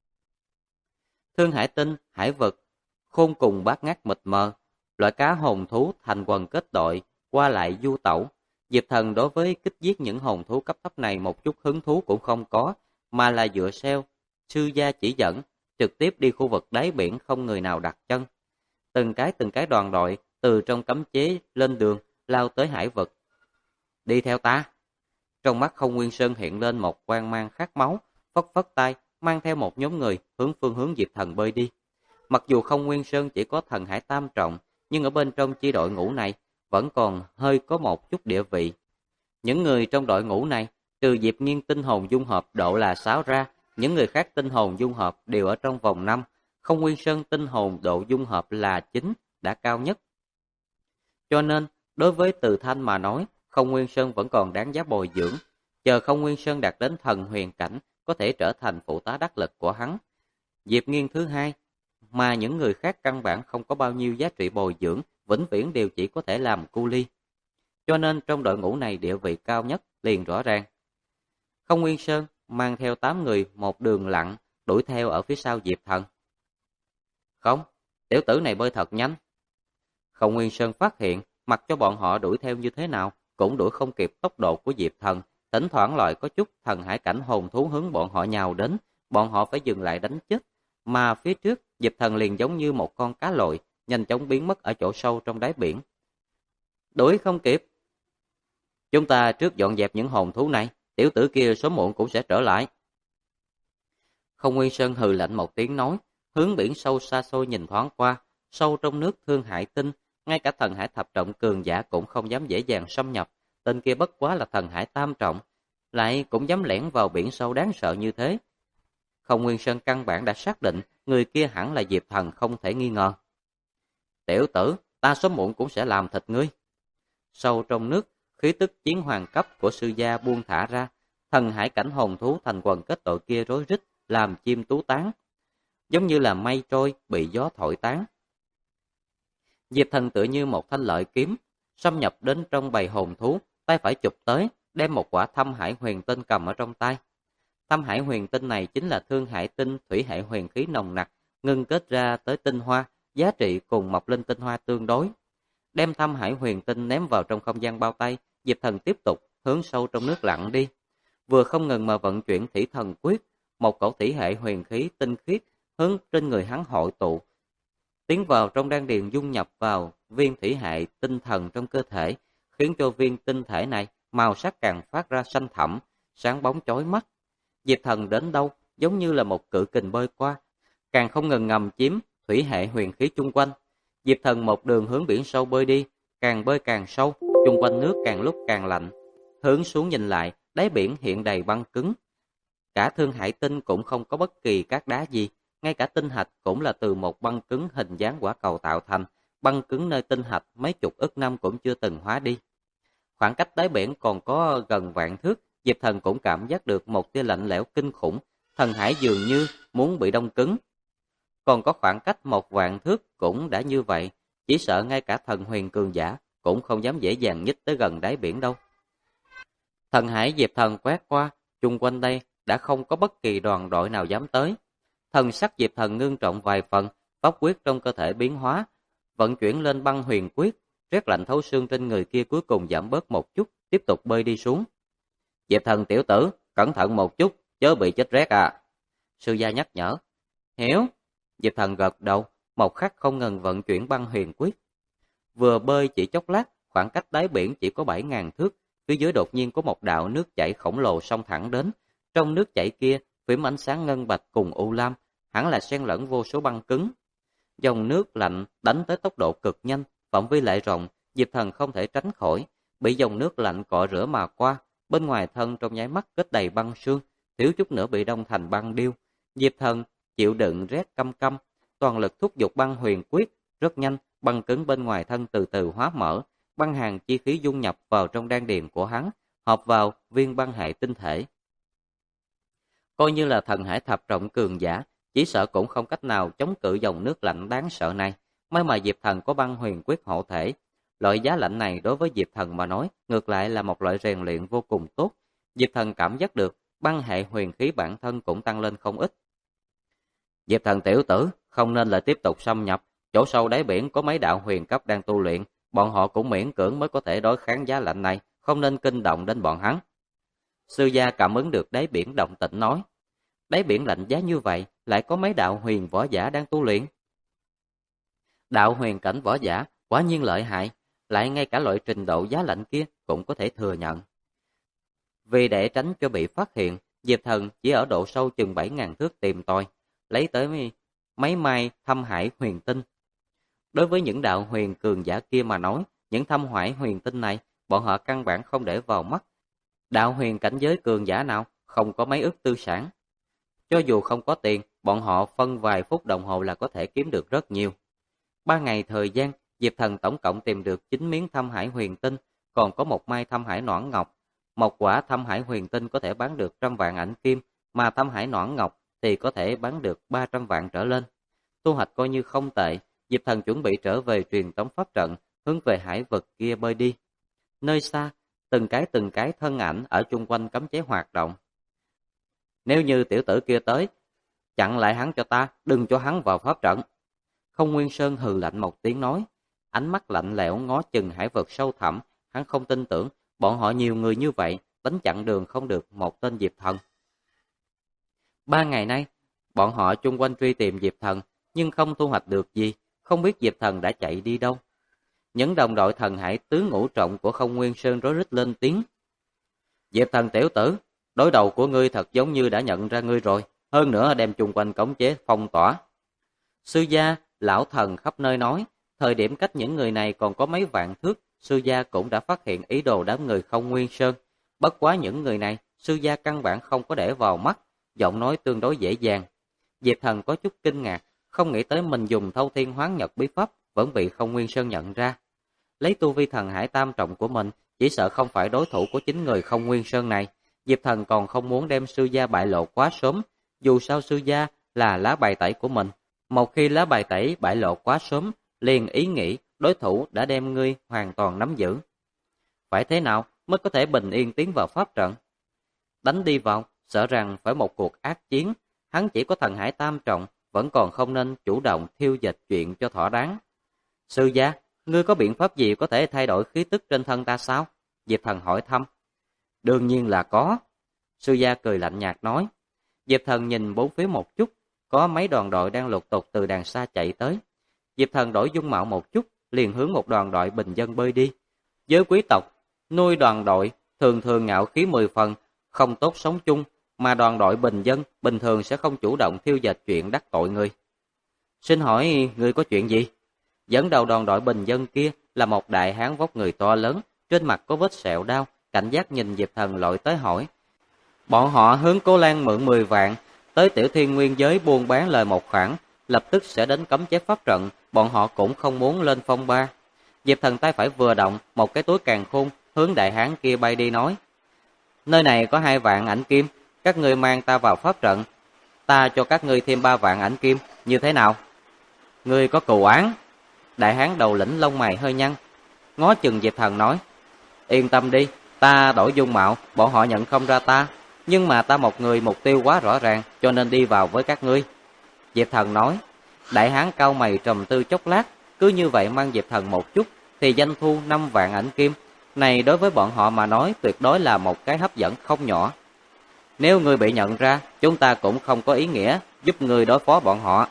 Thương Hải Tinh, hải vực, khôn cùng bát ngát mịt mờ, loại cá hồn thú thành quần kết đội, qua lại du tẩu. Diệp Thần đối với kích giết những hồn thú cấp thấp này một chút hứng thú cũng không có, mà là dựa theo sư gia chỉ dẫn, trực tiếp đi khu vực đáy biển không người nào đặt chân. Từng cái đoàn đội từ trong cấm chế lên đường, lao tới hải vực. Đi theo ta. Trong mắt Không Nguyên Sơn hiện lên một quang mang khát máu, phất phất tay, mang theo một nhóm người hướng phương hướng Diệp Thần bơi đi. Mặc dù Không Nguyên Sơn chỉ có thần hải tam trọng, nhưng ở bên trong chi đội ngũ này vẫn còn hơi có một chút địa vị. Những người trong đội ngũ này, trừ Diệp Nghiên tinh hồn dung hợp độ là 6 ra, những người khác tinh hồn dung hợp đều ở trong vòng 5. Không Nguyên Sơn tinh hồn độ dung hợp là 9, đã cao nhất. Cho nên, đối với Từ Thanh mà nói, Không Nguyên Sơn vẫn còn đáng giá bồi dưỡng. Chờ Không Nguyên Sơn đạt đến thần huyền cảnh, có thể trở thành phụ tá đắc lực của hắn. Diệp Nghiên thứ hai, mà những người khác căn bản không có bao nhiêu giá trị bồi dưỡng, vĩnh viễn đều chỉ có thể làm cu ly. Cho nên trong đội ngũ này địa vị cao nhất liền rõ ràng. Không Nguyên Sơn mang theo 8 người một đường lặn, đuổi theo ở phía sau Diệp Thần. Không, tiểu tử này bơi thật nhanh. Không Nguyên Sơn phát hiện, mặc cho bọn họ đuổi theo như thế nào, cũng đuổi không kịp tốc độ của Diệp Thần. Thỉnh thoảng loại có chút thần hải cảnh hồn thú hướng bọn họ nhào đến, bọn họ phải dừng lại đánh chết. Mà phía trước, Diệp Thần liền giống như một con cá lội, nhanh chóng biến mất ở chỗ sâu trong đáy biển. Đuổi không kịp. Chúng ta trước dọn dẹp những hồn thú này, tiểu tử kia sớm muộn cũng sẽ trở lại. Không Nguyên Sơn hừ lạnh một tiếng nói, hướng biển sâu xa xôi nhìn thoáng qua, sâu trong nước Thương Hải Tinh, ngay cả thần hải thập trọng cường giả cũng không dám dễ dàng xâm nhập, tên kia bất quá là thần hải tam trọng, lại cũng dám lẻn vào biển sâu đáng sợ như thế. Không Nguyên Sơn căn bản đã xác định, người kia hẳn là Diệp Thần không thể nghi ngờ. Tiểu tử, ta sớm muộn cũng sẽ làm thịt ngươi. Sâu trong nước, khí tức chiến hoàng cấp của sư gia buông thả ra, thần hải cảnh hồn thú thành quần kết đội kia rối rít, làm chim tú tán, giống như là mây trôi bị gió thổi tán. Diệp Thần tựa như một thanh lợi kiếm, xâm nhập đến trong bầy hồn thú, tay phải chụp tới, đem một quả thâm hải huyền tinh cầm ở trong tay. Thâm hải huyền tinh này chính là Thương Hải Tinh thủy hệ huyền khí nồng nặc, ngưng kết ra tới tinh hoa, giá trị cùng Mộc Linh tinh hoa tương đối. Đem thâm hải huyền tinh ném vào trong không gian bao tay, Diệp Thần tiếp tục hướng sâu trong nước lặn đi. Vừa không ngừng mà vận chuyển thủy thần quyết, một cổ thủy hệ huyền khí tinh khiết hướng trên người hắn hội tụ, tiến vào trong đan điền dung nhập vào viên thủy hệ tinh thần trong cơ thể, khiến cho viên tinh thể này màu sắc càng phát ra xanh thẳm, sáng bóng chói mắt. Diệp Thần đến đâu giống như là một cự kình bơi qua, càng không ngừng ngầm chiếm thủy hệ huyền khí chung quanh. Diệp Thần một đường hướng biển sâu bơi đi, càng bơi càng sâu, chung quanh nước càng lúc càng lạnh. Hướng xuống nhìn lại, đáy biển hiện đầy băng cứng. Cả Thương Hải Tinh cũng không có bất kỳ cát đá gì, ngay cả tinh hạch cũng là từ một băng cứng hình dáng quả cầu tạo thành, băng cứng nơi tinh hạch mấy chục ức năm cũng chưa từng hóa đi. Khoảng cách đáy biển còn có gần vạn thước, Diệp Thần cũng cảm giác được một tia lạnh lẽo kinh khủng, thần hải dường như muốn bị đông cứng. Còn có khoảng cách 1 vạn thước cũng đã như vậy, chỉ sợ ngay cả thần huyền cường giả cũng không dám dễ dàng nhích tới gần đáy biển đâu. Thần hải Diệp Thần quét qua, chung quanh đây đã không có bất kỳ đoàn đội nào dám tới. Thần sắc Diệp Thần ngưng trọng vài phần, pháp quyết trong cơ thể biến hóa, vận chuyển lên băng huyền quyết, rét lạnh thấu xương trên người kia cuối cùng giảm bớt một chút, tiếp tục bơi đi xuống. Diệp Thần tiểu tử, cẩn thận một chút, chớ bị chết rét à. Sư gia nhắc nhở. Hiểu. Diệp Thần gật đầu, một khắc không ngừng vận chuyển băng huyền quyết. Vừa bơi chỉ chốc lát, khoảng cách đáy biển chỉ có 7.000 thước, phía dưới đột nhiên có một đạo nước chảy khổng lồ xông thẳng đến. Trong nước chảy kia, phím ánh sáng ngân bạch cùng u lam, hẳn là xen lẫn vô số băng cứng. Dòng nước lạnh đánh tới tốc độ cực nhanh, phạm vi lại rộng, Diệp Thần không thể tránh khỏi, bị dòng nước lạnh cọ rửa mà qua, bên ngoài thân trong nháy mắt kết đầy băng sương, thiếu chút nữa bị đông thành băng điêu. Diệp Thần chịu đựng rét căm căm, toàn lực thúc giục băng huyền quyết, rất nhanh, băng cứng bên ngoài thân từ từ hóa mở, băng hàn chi khí dung nhập vào trong đan điền của hắn, hợp vào viên băng hệ tinh thể. Coi như là thần hải thập trọng cường giả, chỉ sợ cũng không cách nào chống cự dòng nước lạnh đáng sợ này. May mà Diệp Thần có băng huyền quyết hộ thể. Loại giá lạnh này đối với Diệp Thần mà nói, ngược lại là một loại rèn luyện vô cùng tốt. Diệp Thần cảm giác được, băng hệ huyền khí bản thân cũng tăng lên không ít. Diệp Thần tiểu tử, không nên lại tiếp tục xâm nhập. Chỗ sâu đáy biển có mấy đạo huyền cấp đang tu luyện, bọn họ cũng miễn cưỡng mới có thể đối kháng giá lạnh này, không nên kinh động đến bọn hắn. Sư gia cảm ứng được đáy biển động tĩnh nói. Đáy biển lạnh giá như vậy, lại có mấy đạo huyền võ giả đang tu luyện. Đạo huyền cảnh võ giả, quả nhiên lợi hại, lại ngay cả loại trình độ giá lạnh kia cũng có thể thừa nhận. Vì để tránh cho bị phát hiện, Diệp Thần chỉ ở độ sâu chừng 7.000 thước tìm tòi, lấy tới mấy mai thâm hải huyền tinh. Đối với những đạo huyền cường giả kia mà nói, những thâm hải huyền tinh này, bọn họ căn bản không để vào mắt. Đạo huyền cảnh giới cường giả nào không có mấy ức tư sản. Cho dù không có tiền, bọn họ phân vài phút đồng hồ là có thể kiếm được rất nhiều. 3 ngày thời gian, Diệp Thần tổng cộng tìm được 9 miếng thâm hải huyền tinh, còn có một mai thâm hải noãn ngọc. Một quả thâm hải huyền tinh có thể bán được 100 vạn ảnh kim, mà thâm hải noãn ngọc thì có thể bán được 300 vạn trở lên. Thu hoạch coi như không tệ, Diệp Thần chuẩn bị trở về truyền tống pháp trận, hướng về hải vực kia bơi đi. Nơi xa, từng cái thân ảnh ở chung quanh cấm chế hoạt động. Nếu như tiểu tử kia tới, chặn lại hắn cho ta, đừng cho hắn vào pháp trận. Không Nguyên Sơn hừ lạnh một tiếng nói, ánh mắt lạnh lẽo ngó chừng hải vực sâu thẳm, hắn không tin tưởng, bọn họ nhiều người như vậy, đánh chặn đường không được một tên Diệp Thần. 3 ngày nay, bọn họ chung quanh truy tìm Diệp Thần, nhưng không thu hoạch được gì, không biết Diệp Thần đã chạy đi đâu. Những đồng đội thần hải tứ ngũ trọng của Không Nguyên Sơn rối rít lên tiếng. Diệp Thần tiểu tử, đối đầu của ngươi thật giống như đã nhận ra ngươi rồi, hơn nữa đem chung quanh cống chế phong tỏa. Sư gia, lão thần khắp nơi nói, thời điểm cách những người này còn có mấy vạn thước, sư gia cũng đã phát hiện ý đồ đám người Không Nguyên Sơn. Bất quá những người này, sư gia căn bản không có để vào mắt, giọng nói tương đối dễ dàng. Diệp Thần có chút kinh ngạc, không nghĩ tới mình dùng thâu thiên hoán nhật bí pháp vẫn bị Không Nguyên Sơn nhận ra. Lấy tu vi thần hải tam trọng của mình, chỉ sợ không phải đối thủ của chính người Không Nguyên Sơn này. Diệp Thần còn không muốn đem sư gia bại lộ quá sớm, dù sao sư gia là lá bài tẩy của mình. Một khi lá bài tẩy bại lộ quá sớm, liền ý nghĩ đối thủ đã đem ngươi hoàn toàn nắm giữ. Phải thế nào mới có thể bình yên tiến vào pháp trận? Đánh đi vào, sợ rằng phải một cuộc ác chiến, hắn chỉ có thần hải tam trọng, vẫn còn không nên chủ động thiêu dịch chuyện cho thỏa đáng. Sư gia, ngươi có biện pháp gì có thể thay đổi khí tức trên thân ta sao? Diệp Thần hỏi thăm. Đương nhiên là có. Sư gia cười lạnh nhạt nói. Diệp Thần nhìn bốn phía một chút, có mấy đoàn đội đang lục tục từ đằng xa chạy tới. Diệp Thần đổi dung mạo một chút, liền hướng một đoàn đội bình dân bơi đi. Giới quý tộc, nuôi đoàn đội, thường thường ngạo khí 10 phần, không tốt sống chung, mà đoàn đội bình dân bình thường sẽ không chủ động thiêu dệt chuyện đắc tội người. Xin hỏi, ngươi có chuyện gì? Dẫn đầu đoàn đội bình dân kia là một đại hán vóc người to lớn, trên mặt có vết sẹo đau, cảnh giác nhìn Diệp Thần lội tới hỏi. Bọn họ hướng Cố Lan mượn 10 vạn, tới Tiểu Thiên Nguyên giới buôn bán lời một khoản, lập tức sẽ đến cấm chế pháp trận, bọn họ cũng không muốn lên phong ba. Diệp Thần tay phải vừa động, một cái túi càn khôn hướng đại hán kia bay đi nói: nơi này có 2 vạn ảnh kim, các ngươi mang ta vào pháp trận, ta cho các ngươi thêm 3 vạn ảnh kim, như thế nào? Ngươi có cừu oán? Đại hán đầu lĩnh lông mày hơi nhăn, ngó chừng Diệp Thần nói: yên tâm đi, ta đổi dung mạo, bọn họ nhận không ra ta, nhưng mà ta một người mục tiêu quá rõ ràng, cho nên đi vào với các ngươi. Diệp Thần nói. Đại hán cau mày trầm tư chốc lát, cứ như vậy mang Diệp Thần một chút, thì doanh thu 5 vạn ảnh kim, này đối với bọn họ mà nói tuyệt đối là một cái hấp dẫn không nhỏ. Nếu ngươi bị nhận ra, chúng ta cũng không có ý nghĩa giúp ngươi đối phó bọn họ.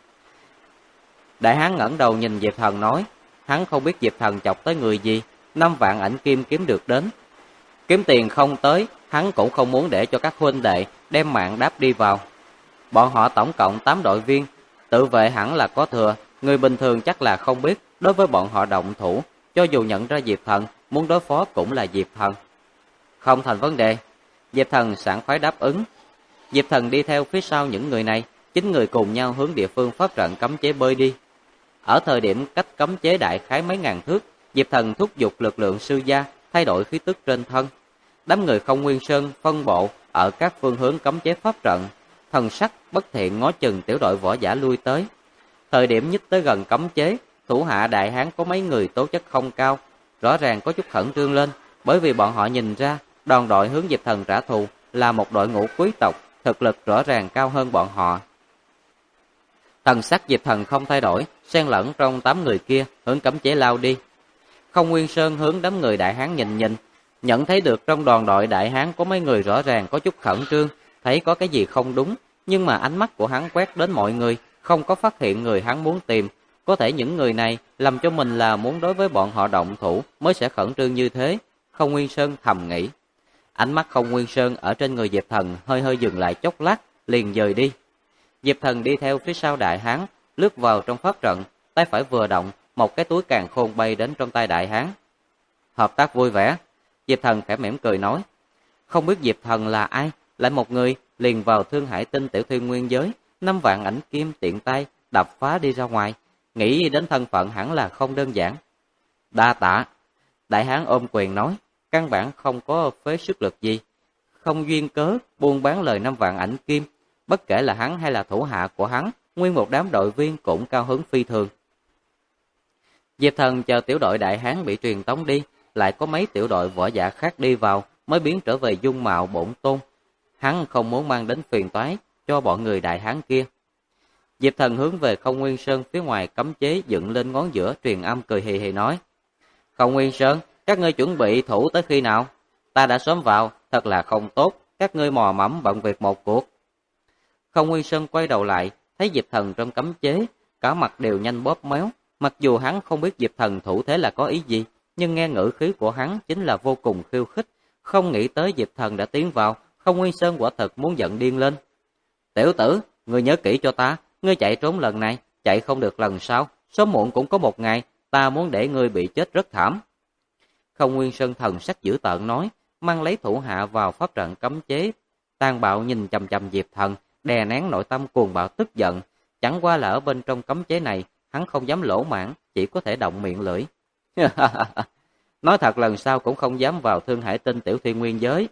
Đại hán ngẩng đầu nhìn Diệp Thần nói, hắn không biết Diệp Thần chọc tới người gì, 5 vạn ảnh kim kiếm được đến. Kiếm tiền không tới, hắn cũng không muốn để cho các huynh đệ đem mạng đáp đi vào. Bọn họ tổng cộng 8 đội viên, tự vệ hẳn là có thừa, người bình thường chắc là không biết, đối với bọn họ động thủ, cho dù nhận ra Diệp Thần, muốn đối phó cũng là Diệp Thần. Không thành vấn đề, Diệp Thần sảng khoái đáp ứng. Diệp Thần đi theo phía sau những người này, 9 người cùng nhau hướng địa phương pháp trận cấm chế bơi đi. Ở thời điểm cách cấm chế đại khái mấy ngàn thước, Diệp Thần thúc giục lực lượng sư gia, thay đổi khí tức trên thân. Đám người Không Nguyên Sơn phân bộ ở các phương hướng cấm chế pháp trận, thần sắc bất thiện ngó chừng tiểu đội võ giả lui tới. Thời điểm nhích tới gần cấm chế, thủ hạ đại hán có mấy người tố chất không cao, rõ ràng có chút khẩn trương lên, bởi vì bọn họ nhìn ra đoàn đội hướng Diệp Thần trả thù là một đội ngũ quý tộc, thực lực rõ ràng cao hơn bọn họ. Thần sắc Diệp Thần không thay đổi, xen lẫn trong 8 người kia, hướng cấm chế lao đi. Không Nguyên Sơn hướng đám người đại hán nhìn, nhận thấy được trong đoàn đội đại hán có mấy người rõ ràng có chút khẩn trương, thấy có cái gì không đúng, nhưng mà ánh mắt của hắn quét đến mọi người, không có phát hiện người hắn muốn tìm. Có thể những người này làm cho mình là muốn đối với bọn họ động thủ mới sẽ khẩn trương như thế. Không Nguyên Sơn thầm nghĩ. Ánh mắt Không Nguyên Sơn ở trên người Diệp Thần hơi dừng lại chốc lát, liền dời đi. Diệp Thần đi theo phía sau đại hán, lướt vào trong pháp trận, tay phải vừa động, một cái túi càn khôn bay đến trong tay đại hán. Hợp tác vui vẻ. Diệp Thần khẽ mỉm cười nói. Không biết Diệp Thần là ai, lại một người liền vào Thương Hải Tinh Tiểu Thiên Nguyên giới, 5 vạn ảnh kim tiện tay đập phá đi ra ngoài, nghĩ đến thân phận hẳn là không đơn giản. Đa tạ. Đại hán ôm quyền nói, căn bản không có phế sức lực gì, không duyên cớ buôn bán lời 5 vạn ảnh kim, bất kể là hắn hay là thủ hạ của hắn, nguyên một đám đội viên cũng cao hứng phi thường. Diệp Thần chờ tiểu đội đại hán bị truyền tống đi, lại có mấy tiểu đội võ giả khác đi vào, mới biến trở về dung mạo bổn tôn. Hắn không muốn mang đến phiền toái cho bọn người đại hán kia. Diệp Thần hướng về Không Nguyên Sơn phía ngoài cấm chế dựng lên ngón giữa, truyền âm cười hì hì nói. Không Nguyên Sơn, các ngươi chuẩn bị thủ tới khi nào? Ta đã sớm vào, thật là không tốt, các ngươi mò mẫm bận việc một cuộc. Không Nguyên Sơn quay đầu lại, thấy Diệp Thần trong cấm chế, cả mặt đều nhanh bóp méo. Mặc dù hắn không biết Diệp Thần thủ thế là có ý gì, nhưng nghe ngữ khí của hắn chính là vô cùng khiêu khích. Không nghĩ tới Diệp Thần đã tiến vào, Không Nguyên Sơn quả thật muốn giận điên lên. Tiểu tử, ngươi nhớ kỹ cho ta, ngươi chạy trốn lần này, chạy không được lần sau, sớm muộn cũng có một ngày, ta muốn để ngươi bị chết rất thảm. Không Nguyên Sơn thần sắc dữ tợn nói, mang lấy thủ hạ vào pháp trận cấm chế. Tàn bạo nhìn chằm chằm Diệp Thần, đè nén nội tâm cuồng bạo tức giận. Chẳng qua là ở bên trong cấm chế này, hắn không dám lỗ mãng, chỉ có thể động miệng lưỡi. Nói thật lần sau cũng không dám vào Thương Hải Tinh Tiểu Thiên Nguyên giới.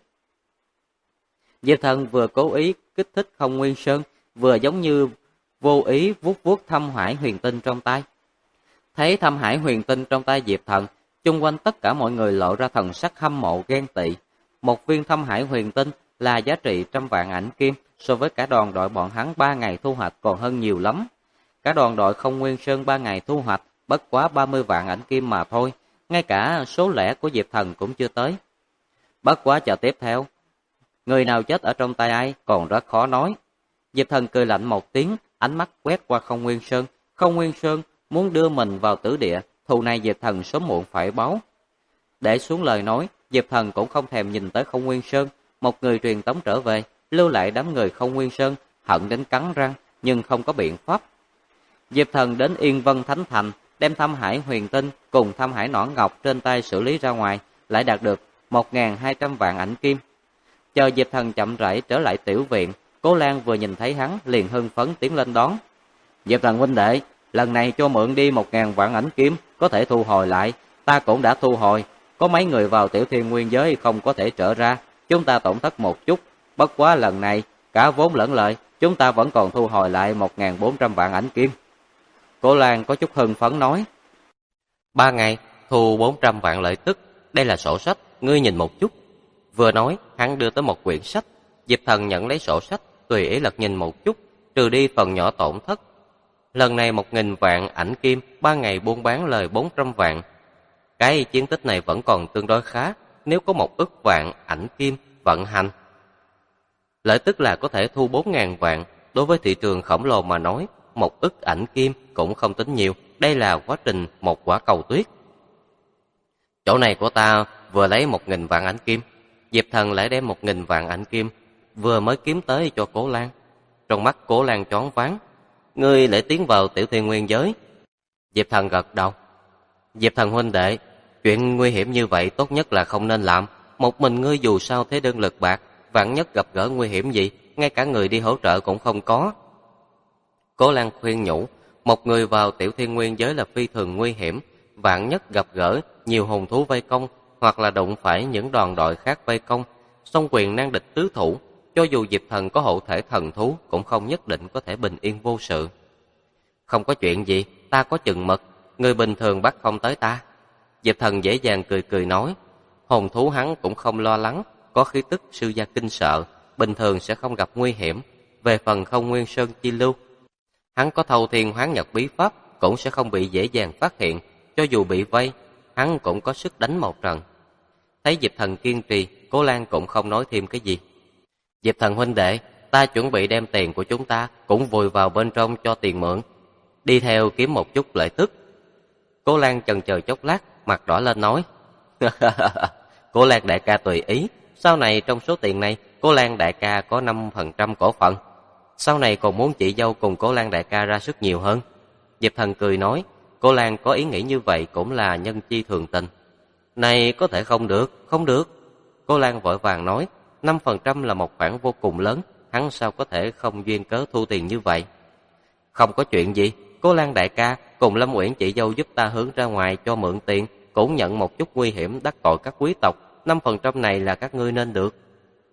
Diệp Thần vừa cố ý kích thích Không Nguyên Sơn, vừa giống như vô ý vuốt vuốt Thâm Hải Huyền Tinh trong tay. Thấy Thâm Hải Huyền Tinh trong tay Diệp Thần, chung quanh tất cả mọi người lộ ra thần sắc hâm mộ ghen tị. Một viên Thâm Hải Huyền Tinh là giá trị 100 vạn ảnh kim, so với cả đoàn đội bọn hắn 3 ngày thu hoạch còn hơn nhiều lắm. Cả đoàn đội Không Nguyên Sơn 3 ngày thu hoạch bất quá 30 vạn ảnh kim mà thôi, ngay cả số lẻ của Diệp Thần cũng chưa tới. Bất quá chờ tiếp theo, người nào chết ở trong tay ai còn rất khó nói. Diệp Thần cười lạnh một tiếng, ánh mắt quét qua Không Nguyên Sơn. Không Nguyên Sơn muốn đưa mình vào tử địa, thù này Diệp Thần sớm muộn phải báo. Để xuống lời nói, Diệp Thần cũng không thèm nhìn tới Không Nguyên Sơn, một người truyền tống trở về, lưu lại đám người Không Nguyên Sơn, hận đến cắn răng, nhưng không có biện pháp. Diệp Thần đến Yên Vân Thánh Thành, đem Thâm Hải Huyền Tinh cùng Thâm Hải Nõn Ngọc trên tay xử lý ra ngoài, lại đạt được 1.200 vạn ảnh kim. Chờ Diệp Thần chậm rãi trở lại tiểu viện, Cố Lan vừa nhìn thấy hắn liền hưng phấn tiến lên đón. Diệp Thần huynh đệ, lần này cho mượn đi 1000 vạn ảnh kim, có thể thu hồi lại, ta cũng đã thu hồi. Có mấy người vào tiểu thiên nguyên giới không có thể trở ra, chúng ta tổn thất một chút. Bất quá lần này, cả vốn lẫn lợi, chúng ta vẫn còn thu hồi lại 1400 vạn ảnh kim. Cố Lan có chút hưng phấn nói. 3 ngày, thu 400 vạn lợi tức, đây là sổ sách, ngươi nhìn một chút. Vừa nói, hắn đưa tới một quyển sách. Diệp Thần nhận lấy sổ sách, tùy ý lật nhìn một chút, trừ đi phần nhỏ tổn thất. Lần này 1000 vạn ảnh kim, 3 ngày buôn bán lời 400 vạn. Cái chiến tích này vẫn còn tương đối khá, nếu có 1 ức vạn ảnh kim vận hành. Lợi tức là có thể thu 4000 vạn, đối với thị trường khổng lồ mà nói, 1 ức ảnh kim cũng không tính nhiều, đây là quá trình một quả cầu tuyết. Chỗ này của ta vừa lấy 1000 vạn ảnh kim, Diệp Thần lại đem 1000 vạn ảnh kim, vừa mới kiếm tới cho Cố Lan. Trong mắt Cố Lan choáng váng, ngươi lại tiến vào tiểu thiên nguyên giới. Diệp Thần gật đầu. Diệp Thần huynh đệ, chuyện nguy hiểm như vậy tốt nhất là không nên làm. Một mình ngươi dù sao thế đơn lực bạc, vạn nhất gặp gỡ nguy hiểm gì, ngay cả người đi hỗ trợ cũng không có. Cố Lan khuyên nhủ, một người vào tiểu thiên nguyên giới là phi thường nguy hiểm, vạn nhất gặp gỡ nhiều hùng thú vây công, hoặc là đụng phải những đoàn đội khác vây công, song quyền nan địch tứ thủ, cho dù Diệp Thần có hộ thể thần thú cũng không nhất định có thể bình yên vô sự. Không có chuyện gì, ta có chừng mực, người bình thường bắt không tới ta. Diệp Thần dễ dàng cười cười nói, hồn thú hắn cũng không lo lắng, có khí tức sư gia kinh sợ, bình thường sẽ không gặp nguy hiểm. Về phần Không Nguyên Sơn chi lưu, hắn có thâu thiên hoán nhật bí pháp, cũng sẽ không bị dễ dàng phát hiện, cho dù bị vây, hắn cũng có sức đánh một trận. Thấy Diệp Thần kiên trì, Cố Lan cũng không nói thêm cái gì. Diệp Thần huynh đệ, ta chuẩn bị đem tiền của chúng ta cũng vùi vào bên trong cho tiền mượn, đi theo kiếm một chút lợi tức. Cố Lan chần chờ chốc lát, mặt đỏ lên nói, Cố Lan đại ca tùy ý, sau này trong số tiền này, Cố Lan đại ca có 5% cổ phần. Sau này còn muốn chị dâu cùng Cố Lan đại ca ra sức nhiều hơn. Diệp Thần cười nói, Cố Lan có ý nghĩ như vậy cũng là nhân chi thường tình. Này có thể không được, không được. Cố Lan vội vàng nói, 5% là một khoản vô cùng lớn, hắn sao có thể không duyên cớ thu tiền như vậy. Không có chuyện gì, Cố Lan đại ca cùng Lâm Uyển chị dâu giúp ta hướng ra ngoài cho mượn tiền, cũng nhận một chút nguy hiểm đắc tội các quý tộc, 5% này là các ngươi nên được.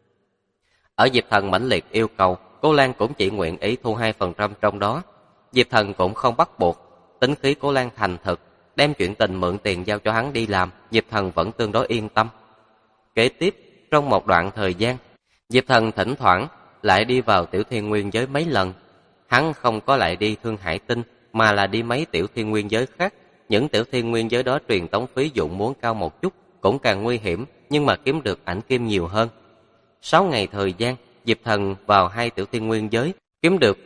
Ở Diệp Thần mãnh liệt yêu cầu, Cố Lan cũng chỉ nguyện ý thu 2% trong đó. Diệp Thần cũng không bắt buộc, tính khí Cố Lan thành thực, đem chuyện tình mượn tiền giao cho hắn đi làm, Diệp Thần vẫn tương đối yên tâm. Kế tiếp, trong một đoạn thời gian, Diệp Thần thỉnh thoảng lại đi vào tiểu thiên nguyên giới mấy lần. Hắn không có lại đi Thương Hải Tinh, mà là đi mấy tiểu thiên nguyên giới khác. Những tiểu thiên nguyên giới đó truyền tống phí dụng muốn cao một chút, cũng càng nguy hiểm, nhưng mà kiếm được ảnh kim nhiều hơn. 6 ngày thời gian, Diệp Thần vào 2 tiểu thiên nguyên giới, kiếm được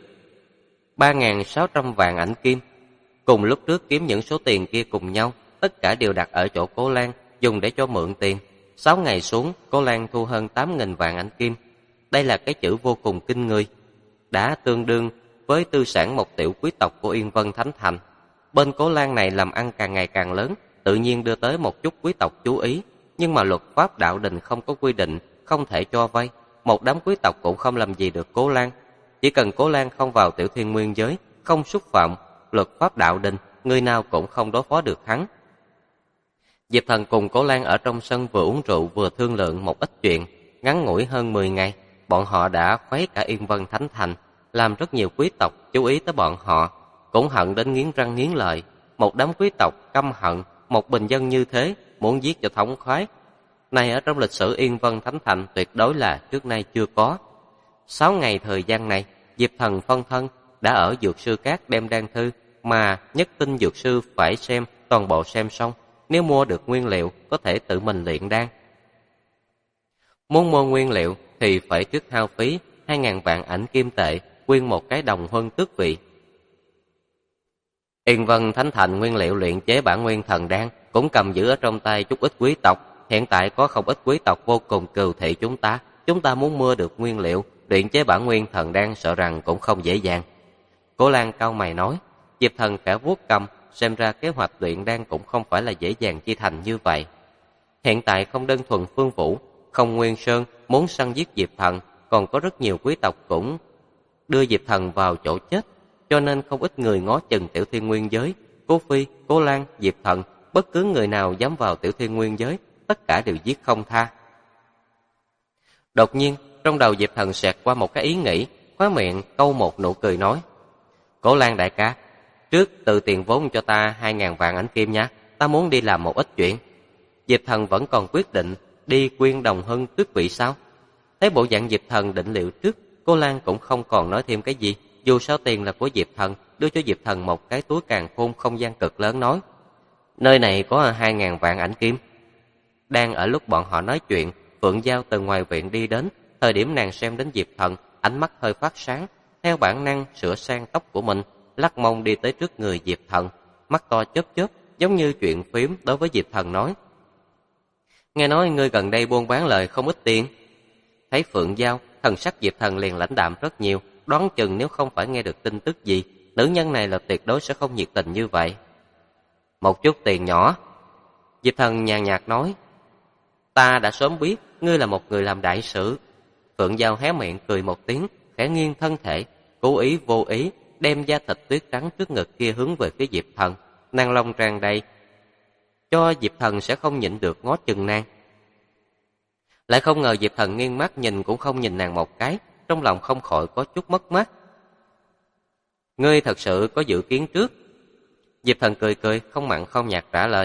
3.600 vạn ảnh kim. Cùng lúc trước kiếm những số tiền kia cùng nhau, tất cả đều đặt ở chỗ Cố Lan, dùng để cho mượn tiền. 6 ngày xuống, Cố Lan thu hơn 8.000 vạn ảnh kim. Đây là cái chữ vô cùng kinh người, đã tương đương với tư sản một tiểu quý tộc của Yên Vân Thánh Thành. Bên Cố Lan này làm ăn càng ngày càng lớn, tự nhiên đưa tới một chút quý tộc chú ý, nhưng mà luật pháp đạo đình không có quy định không thể cho vay, một đám quý tộc cũng không làm gì được Cố Lan. Chỉ cần Cố Lan không vào tiểu thiên nguyên giới, không xúc phạm luật pháp đạo đình, người nào cũng không đối phó được hắn. Diệp Thần cùng Cố Lan ở trong sân vừa uống rượu vừa thương lượng một ít chuyện, ngắn ngủi hơn 10 ngày, bọn họ đã khuấy cả Yên Vân Thánh Thành, làm rất nhiều quý tộc chú ý tới bọn họ, cũng hận đến nghiến răng nghiến lợi. Một đám quý tộc căm hận một bình dân như thế, muốn giết cho thống khoái. Này ở trong lịch sử Yên Vân Thánh Thành tuyệt đối là trước nay chưa có. 6 ngày thời gian này, Diệp Thần phân thân đã ở dược sư các đem đan thư mà nhất tinh dược sư phải xem toàn bộ xem xong, nếu mua được nguyên liệu có thể tự mình luyện đan. Muốn mua nguyên liệu thì phải trước hao phí 2.000 vạn ảnh kim tệ, quyên một cái đồng huân tước vị. Yên Vân Thánh Thành nguyên liệu luyện chế bản nguyên thần đan cũng cầm giữ ở trong tay chút ít quý tộc. Hiện tại có không ít quý tộc vô cùng cừu thị chúng ta muốn mua được nguyên liệu luyện chế bản nguyên thần đan sợ rằng cũng không dễ dàng. Cố Lan cau mày nói. Diệp Thần khẽ vuốt cầm, xem ra kế hoạch luyện đan cũng không phải là dễ dàng chi thành như vậy. Hiện tại không đơn thuần Phương Vũ, Không Nguyên Sơn muốn săn giết Diệp Thần, còn có rất nhiều quý tộc cũng đưa Diệp Thần vào chỗ chết, cho nên không ít người ngó chừng Tiểu Thiên Nguyên giới. Cố Phi, Cố Lan, Diệp Thần, bất cứ người nào dám vào Tiểu Thiên Nguyên giới, tất cả đều giết không tha. Đột nhiên, trong đầu Diệp Thần xẹt qua một cái ý nghĩ, khóe miệng câu một nụ cười nói: Cố Lan đại ca, trước từ tiền vốn cho ta 2.000 vạn ảnh kim nha, ta muốn đi làm một ít chuyện. Diệp Thần vẫn còn quyết định đi Quyên Đồng Hưng tước vị sao? Thấy bộ dạng Diệp Thần định liệu trước, Cố Lan cũng không còn nói thêm cái gì. Dù sao tiền là của Diệp Thần, đưa cho Diệp Thần một cái túi càn khôn không gian cực lớn nói: Nơi này có 2.000 vạn ảnh kim. Đang ở lúc bọn họ nói chuyện, Phượng Giao từ ngoài viện đi đến. Thời điểm nàng xem đến Diệp Thần, ánh mắt hơi phát sáng, theo bản năng sửa sang tóc của mình, lắc mông đi tới trước người Diệp Thần, mắt to chớp chớp, giống như chuyện phím đối với Diệp Thần nói: Nghe nói ngươi gần đây buôn bán lời không ít tiền. Thấy Phượng Giao, thần sắc Diệp Thần liền lãnh đạm rất nhiều, đoán chừng nếu không phải nghe được tin tức gì, nữ nhân này là tuyệt đối sẽ không nhiệt tình như vậy. Một chút tiền nhỏ. Diệp Thần nhàn nhạt nói: Ta đã sớm biết ngươi là một người làm đại sự. Phượng Giao hé miệng cười một tiếng, khẽ nghiêng thân thể, cố ý vô ý đem da thịt tuyết trắng trước ngực kia hướng về phía Diệp Thần, năng long tràn đầy, cho Diệp Thần sẽ không nhịn được ngó chừng nàng. Lại không ngờ Diệp Thần nghiêng mắt nhìn cũng không nhìn nàng một cái, trong lòng không khỏi có chút mất mát. Ngươi thật sự có dự kiến trước? Diệp Thần cười cười, không mặn không nhạt trả lời: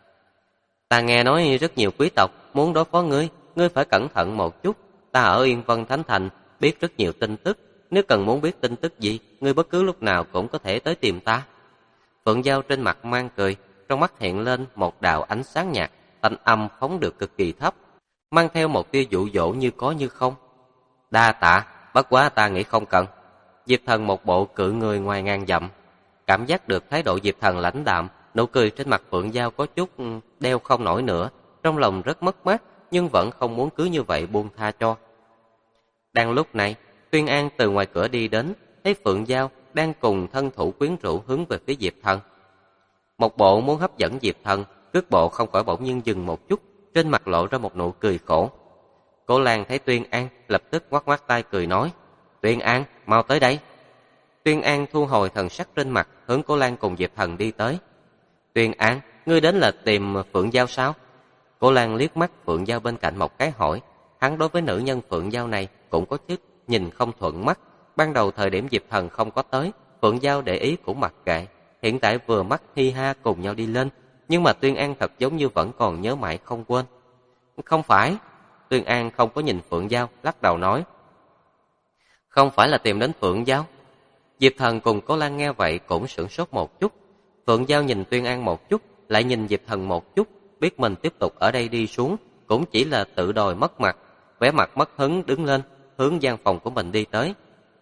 Ta nghe nói rất nhiều quý tộc muốn đối phó ngươi, ngươi phải cẩn thận một chút. Ta ở Yên Vân Thánh Thành biết rất nhiều tin tức, nếu cần muốn biết tin tức gì, ngươi bất cứ lúc nào cũng có thể tới tìm ta. Phượng Giao trên mặt mang cười, trong mắt hiện lên một đạo ánh sáng nhạt, thanh âm phóng được cực kỳ thấp, mang theo một tia dụ dỗ như có như không. Đa tạ, bất quá ta nghĩ không cần. Diệp Thần một bộ cự người ngoài ngàn dặm, cảm giác được thái độ Diệp Thần lãnh đạm, nụ cười trên mặt Phượng Giao có chút đeo không nổi nữa, trong lòng rất mất mát, nhưng vẫn không muốn cứ như vậy buông tha cho. Đang lúc này, Tuyên An từ ngoài cửa đi đến, thấy Phượng Giao đang cùng thân thủ quyến rũ hướng về phía Diệp Thần. Một bộ muốn hấp dẫn Diệp Thần, cước bộ không khỏi bỗng nhiên dừng một chút, trên mặt lộ ra một nụ cười khổ. Cố Lan thấy Tuyên An, lập tức ngoắc ngoắc tay cười nói: Tuyên An, mau tới đây. Tuyên An thu hồi thần sắc trên mặt, hướng Cố Lan cùng Diệp Thần đi tới. Tuyên An, ngươi đến là tìm Phượng Giao sao? Cố Lan liếc mắt Phượng Giao bên cạnh một cái hỏi. Hắn đối với nữ nhân Phượng Giao này cũng có chút nhìn không thuận mắt. Ban đầu thời điểm Diệp Thần không có tới, Phượng Giao để ý cũng mặc kệ. Hiện tại vừa mắt hi ha cùng nhau đi lên, nhưng mà Tuyên An thật giống như vẫn còn nhớ mãi không quên. Không phải. Tuyên An không có nhìn Phượng Giao, lắc đầu nói: Không phải là tìm đến Phượng Giao. Diệp Thần cùng Cố Lan nghe vậy cũng sửng sốt một chút. Phượng Giao nhìn Tuyên An một chút, lại nhìn Diệp Thần một chút, biết mình tiếp tục ở đây đi xuống cũng chỉ là tự đòi mất mặt, vẻ mặt mất hứng đứng lên, hướng gian phòng của mình đi tới.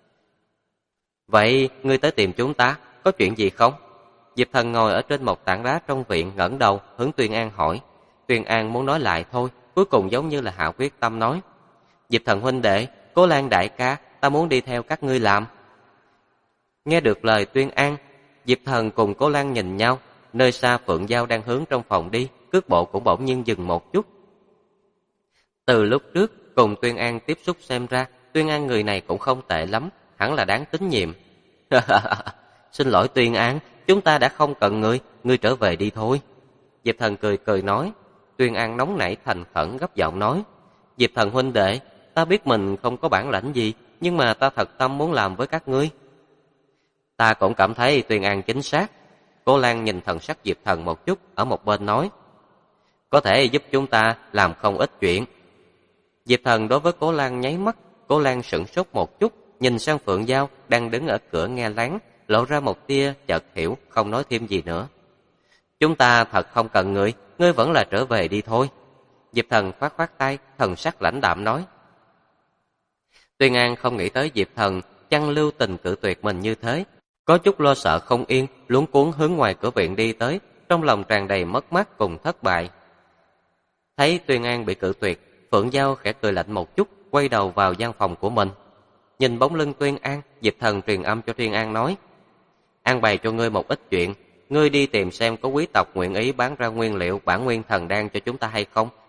Vậy ngươi tới tìm chúng ta, có chuyện gì không? Diệp Thần ngồi ở trên một tảng đá trong viện, ngẩng đầu hướng Tuyên An hỏi. Tuyên An muốn nói lại thôi, cuối cùng giống như là hạ quyết tâm nói: Diệp Thần huynh đệ, Cố Lan đại ca, ta muốn đi theo các ngươi làm. Nghe được lời Tuyên An, Diệp Thần cùng Cố Lan nhìn nhau, nơi xa Phượng Giao đang hướng trong phòng đi, cước bộ cũng bỗng nhiên dừng một chút. Từ lúc trước cùng Tuyên An tiếp xúc xem ra, Tuyên An người này cũng không tệ lắm, hẳn là đáng tín nhiệm. Xin lỗi Tuyên An, chúng ta đã không cần ngươi trở về đi thôi. Diệp Thần cười cười nói. Tuyên An nóng nảy thành khẩn gấp giọng nói: Diệp Thần huynh đệ, ta biết mình không có bản lãnh gì, nhưng mà ta thật tâm muốn làm với các ngươi. Ta cũng cảm thấy Tuyên An chính xác. Cố Lan nhìn thần sắc Diệp Thần một chút, ở một bên nói: Có thể giúp chúng ta làm không ít chuyện. Diệp Thần đối với Cố Lan nháy mắt, Cố Lan sửng sốt một chút, nhìn sang Phượng Giao đang đứng ở cửa nghe lén, lộ ra một tia chợt hiểu, không nói thêm gì nữa. Chúng ta thật không cần ngươi vẫn là trở về đi thôi. Diệp Thần khoát khoát tay, thần sắc lãnh đạm nói. Tuyên An không nghĩ tới Diệp Thần chăng lưu tình cự tuyệt mình như thế, có chút lo sợ không yên, luống cuống hướng ngoài cửa viện đi tới, trong lòng tràn đầy mất mát cùng thất bại. Thấy Tuyên An bị cự tuyệt, Phượng Giao khẽ cười lạnh một chút, quay đầu vào gian phòng của mình. Nhìn bóng lưng Tuyên An, Diệp Thần truyền âm cho Tuyên An nói: An bày cho ngươi một ít chuyện, ngươi đi tìm xem có quý tộc nguyện ý bán ra nguyên liệu bản nguyên thần đan cho chúng ta hay không,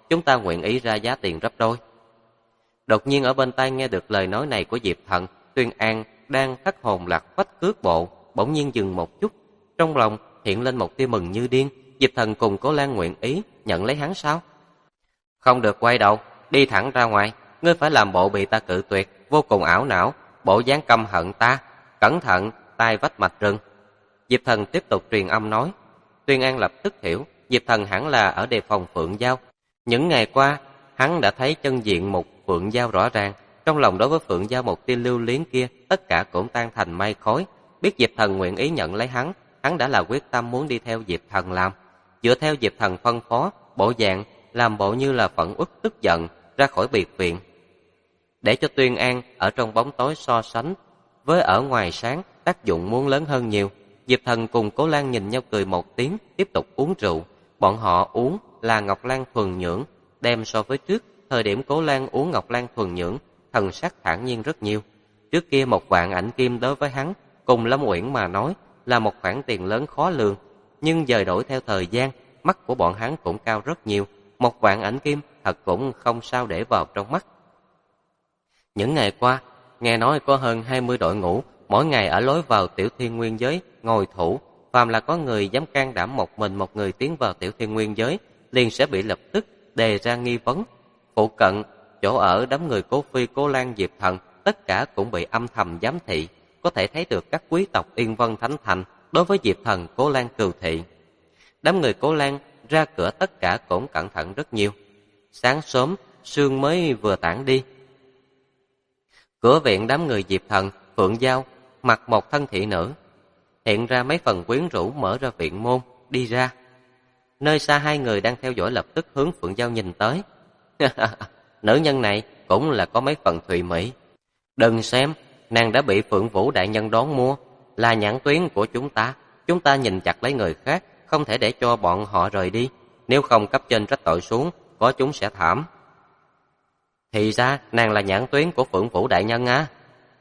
chúng ta nguyện ý ra giá tiền gấp đôi. Đột nhiên ở bên tai nghe được lời nói này của Diệp Thần, Tuyên An đang thất hồn lạc phách cước bộ, bỗng nhiên dừng một chút, trong lòng hiện lên một tia mừng như điên. Diệp Thần cùng Cố Lan nguyện ý nhận lấy hắn sao? Không được quay đầu, đi thẳng ra ngoài, ngươi phải làm bộ bị ta cự tuyệt, vô cùng ảo não, bộ dáng căm hận ta, cẩn thận, tai vách mạch rừng. Diệp Thần tiếp tục truyền âm nói. Tuyên An lập tức hiểu, Diệp Thần hẳn là ở đề phòng Phượng Giao. Những ngày qua, hắn đã thấy chân diện một Phượng Giao rõ ràng, trong lòng đối với Phượng Giao một tia lưu luyến kia, tất cả cũng tan thành mây khói. Biết Diệp Thần nguyện ý nhận lấy hắn đã là quyết tâm muốn đi theo Diệp Thần làm. Dựa theo Diệp Thần phân phó, bộ dạng làm bộ như là phẫn uất tức giận ra khỏi biệt viện, để cho Tuyên An ở trong bóng tối so sánh với ở ngoài sáng, tác dụng muốn lớn hơn nhiều. Diệp Thần cùng Cố Lan nhìn nhau cười một tiếng, tiếp tục uống rượu. Bọn họ uống là Ngọc Lan thuần nhưỡng, đem so với trước, thời điểm Cố Lan uống Ngọc Lan thuần nhưỡng, thần sắc thản nhiên rất nhiều. Trước kia 1 vạn ảnh kim đối với hắn, cùng Lâm Uyển mà nói là một khoản tiền lớn khó lường, nhưng dời đổi theo thời gian, mắt của bọn hắn cũng cao rất nhiều. 1 vạn ảnh kim thật cũng không sao để vào trong mắt. Những ngày qua, nghe nói có hơn 20 đội ngũ, mỗi ngày ở lối vào Tiểu Thiên Nguyên Giới ngồi thủ, phàm là có người dám can đảm một mình một người tiến vào Tiểu Thiên Nguyên Giới, liền sẽ bị lập tức đề ra nghi vấn. Phụ cận, chỗ ở đám người Cố Phi, Cố Lan, Diệp Thần, tất cả cũng bị âm thầm giám thị, có thể thấy được các quý tộc Yên Vân Thánh Thành đối với Diệp Thần, Cố Lan cừu thị. Đám người Cố Lan ra cửa tất cả cũng cẩn thận rất nhiều. Sáng sớm, sương mới vừa tản đi. Cửa viện đám người Diệp Thần, Phượng Giao mặc một thân thị nữ, hiện ra mấy phần quyến rũ, mở ra viện môn, đi ra. Nơi xa 2 người đang theo dõi lập tức hướng Phượng Giao nhìn tới. Nữ nhân này cũng là có mấy phần thùy mỹ. Đừng xem, nàng đã bị Phượng Vũ đại nhân đón mua, là nhãn tuyến của chúng ta nhìn chặt lấy người khác, không thể để cho bọn họ rời đi, nếu không cấp trên trách tội xuống, có chúng sẽ thảm. Thì ra nàng là nhãn tuyến của Phượng Vũ đại nhân á.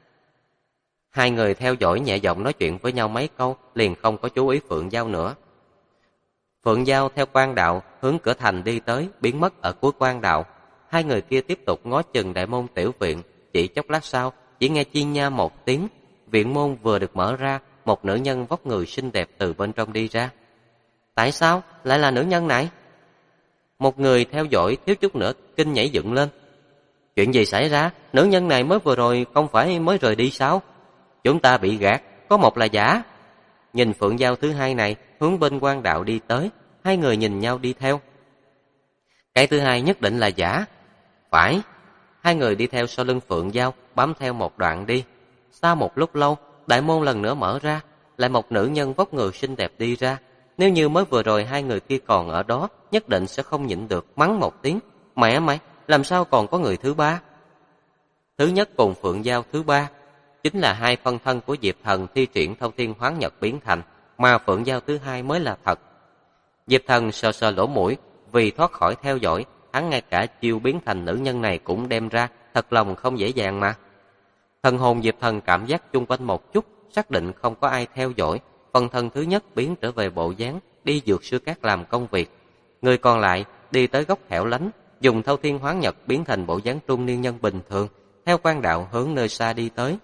2 người theo dõi nhẹ giọng nói chuyện với nhau mấy câu, liền không có chú ý Phượng Giao nữa. Phượng Giao theo quan đạo hướng cửa thành đi tới, biến mất ở cuối quan đạo. 2 người kia tiếp tục ngó chừng đại môn tiểu viện, chỉ chốc lát sau, chỉ nghe chi nha một tiếng, viện môn vừa được mở ra, một nữ nhân vóc người xinh đẹp từ bên trong đi ra. Tại sao lại là nữ nhân này? Một người theo dõi thiếu chút nữa kinh nhảy dựng lên. Chuyện gì xảy ra? Nữ nhân này mới vừa rồi không phải mới rời đi sao? Chúng ta bị gạt, có một là giả. Nhìn Phượng Giao thứ 2 này hướng bên quan đạo đi tới, 2 người nhìn nhau đi theo. Cái thứ 2 nhất định là giả. Phải. 2 người đi theo sau lưng Phượng Giao, bám theo một đoạn đi. Sau một lúc lâu, đại môn lần nữa mở ra, lại một nữ nhân vóc người xinh đẹp đi ra. Nếu như mới vừa rồi 2 người kia còn ở đó, nhất định sẽ không nhịn được mắng một tiếng. Mẹ mày, làm sao còn có người thứ 3? Thứ nhất cùng Phượng Giao thứ 3 chính là 2 phân thân của Diệp Thần thi triển Thâu Thiên Hoán Nhật biến thành, mà Phượng Giao thứ 2 mới là thật. Diệp Thần sờ sờ lỗ mũi, vì thoát khỏi theo dõi, hắn ngay cả chiêu biến thành nữ nhân này cũng đem ra, thật lòng không dễ dàng mà. Thần hồn Diệp Thần cảm giác chung quanh một chút, xác định không có ai theo dõi, phần thân thứ nhất biến trở về bộ dáng, đi dược sư cát làm công việc. Người còn lại đi tới góc hẻo lánh, dùng Thâu Thiên Hoán Nhật biến thành bộ dáng trung niên nhân bình thường, theo quan đạo hướng nơi xa đi tới.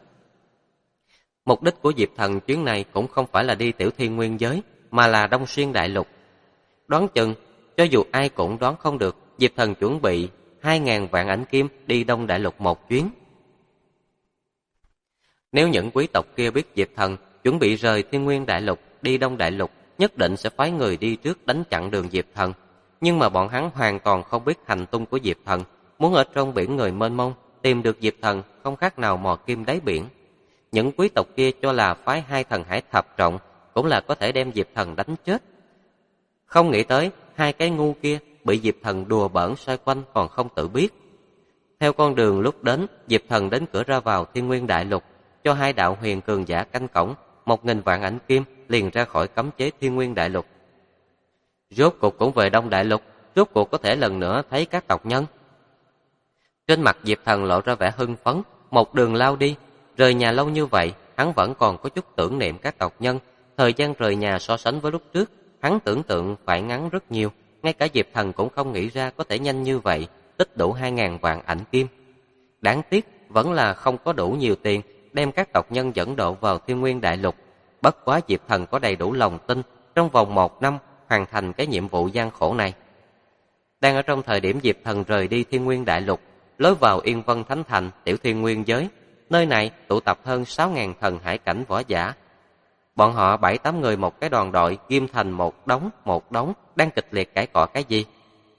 Mục đích của Diệp Thần chuyến này cũng không phải là đi Tiểu Thiên Nguyên Giới, mà là Đông Xuyên Đại Lục. Đoán chừng, cho dù ai cũng đoán không được, Diệp Thần chuẩn bị 2.000 vạn ảnh kim đi Đông Đại Lục một chuyến. Nếu những quý tộc kia biết Diệp Thần chuẩn bị rời Thiên Nguyên Đại Lục đi Đông Đại Lục, nhất định sẽ phái người đi trước đánh chặn đường Diệp Thần. Nhưng mà bọn hắn hoàn toàn không biết hành tung của Diệp Thần, muốn ở trong biển người mênh mông tìm được Diệp Thần không khác nào mò kim đáy biển. Những quý tộc kia cho là phái 2 thần hải thập trọng cũng là có thể đem Diệp Thần đánh chết. Không nghĩ tới 2 cái ngu kia bị Diệp Thần đùa bỡn xoay quanh còn không tự biết. Theo con đường lúc đến, Diệp Thần đến cửa ra vào Thiên Nguyên Đại Lục, cho 2 đạo huyền cường giả canh cổng, 1.000 vạn ảnh kim liền ra khỏi cấm chế Thiên Nguyên Đại Lục. Rốt cuộc cũng về Đông Đại Lục, rốt cuộc có thể lần nữa thấy các tộc nhân. Trên mặt Diệp Thần lộ ra vẻ hưng phấn, một đường lao đi. Rời nhà lâu như vậy, hắn vẫn còn có chút tưởng niệm các tộc nhân. Thời gian rời nhà so sánh với lúc trước, hắn tưởng tượng phải ngắn rất nhiều, ngay cả Diệp Thần cũng không nghĩ ra có thể nhanh như vậy, tích đủ 2.000 vạn ảnh kim. Đáng tiếc vẫn là không có đủ nhiều tiền đem các tộc nhân dẫn độ vào Thiên Nguyên Đại Lục. Bất quá Diệp Thần có đầy đủ lòng tin trong vòng 1 năm hoàn thành cái nhiệm vụ gian khổ này. Đang ở trong thời điểm Diệp Thần rời đi Thiên Nguyên Đại Lục, lối vào Yên Vân Thánh Thành, Tiểu Thiên Nguyên Giới, nơi này tụ tập hơn 6.000 thần hải cảnh võ giả. Bọn họ 7-8 người một cái đoàn đội ghim thành một đống đang kịch liệt cãi cọ cái gì.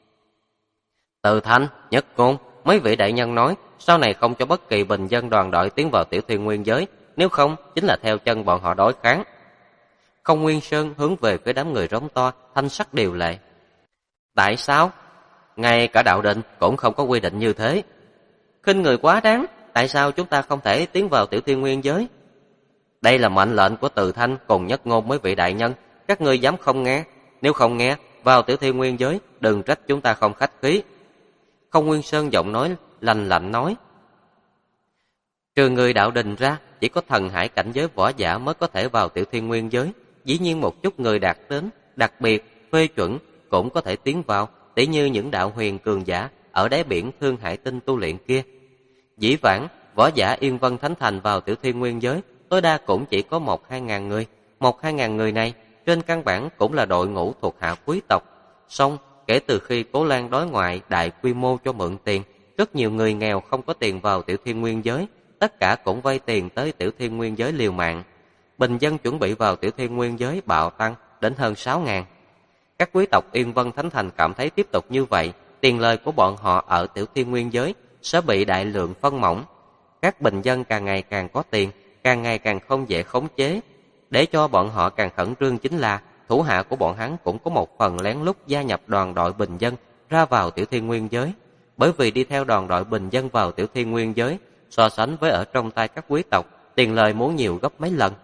Từ Thanh, Nhất Ngôn, mấy vị đại nhân nói sau này không cho bất kỳ bình dân đoàn đội tiến vào Tiểu Thiên Nguyên Giới, nếu không chính là theo chân bọn họ đối kháng. Không Nguyên Sơn hướng về phía đám người rống to, thanh sắc điều lệ. Tại sao? Ngay cả đạo định cũng không có quy định như thế. Khinh người quá đáng, tại sao chúng ta không thể tiến vào Tiểu Thiên Nguyên Giới? Đây là mệnh lệnh của Từ Thanh cùng Nhất Ngôn mấy vị đại nhân, các ngươi dám không nghe? Nếu không nghe, vào Tiểu Thiên Nguyên Giới, đừng trách chúng ta không khách khí. Không Nguyên Sơn giọng nói lạnh lạnh nói. Trừ người đạo đình ra, chỉ có thần hải cảnh giới võ giả mới có thể vào Tiểu Thiên Nguyên Giới. Dĩ nhiên một chút người đạt đến, đặc biệt, phê chuẩn cũng có thể tiến vào, tỉ như những đạo huyền cường giả ở đáy biển Thương Hải Tinh tu luyện kia. Dĩ vãng, võ giả Yên Vân Thánh Thành vào Tiểu Thiên Nguyên Giới, tối đa cũng chỉ có 1-2 ngàn người. 1-2 ngàn người này, trên căn bản cũng là đội ngũ thuộc hạ quý tộc. Song, kể từ khi Cố Lan đối ngoại đại quy mô cho mượn tiền, rất nhiều người nghèo không có tiền vào Tiểu Thiên Nguyên Giới, tất cả cũng vay tiền tới Tiểu Thiên Nguyên Giới liều mạng. Bình dân chuẩn bị vào Tiểu Thiên Nguyên Giới bạo tăng đến hơn 6.000. Các quý tộc Yên Vân Thánh Thành cảm thấy tiếp tục như vậy, tiền lời của bọn họ ở Tiểu Thiên Nguyên Giới sẽ bị đại lượng phân mỏng. Các bình dân càng ngày càng có tiền, càng ngày càng không dễ khống chế. Để cho bọn họ càng khẩn trương chính là thủ hạ của bọn hắn cũng có một phần lén lút gia nhập đoàn đội bình dân ra vào Tiểu Thiên Nguyên Giới. Bởi vì đi theo đoàn đội bình dân vào Tiểu Thiên Nguyên Giới, so sánh với ở trong tay các quý tộc, tiền lời muốn nhiều gấp mấy lần.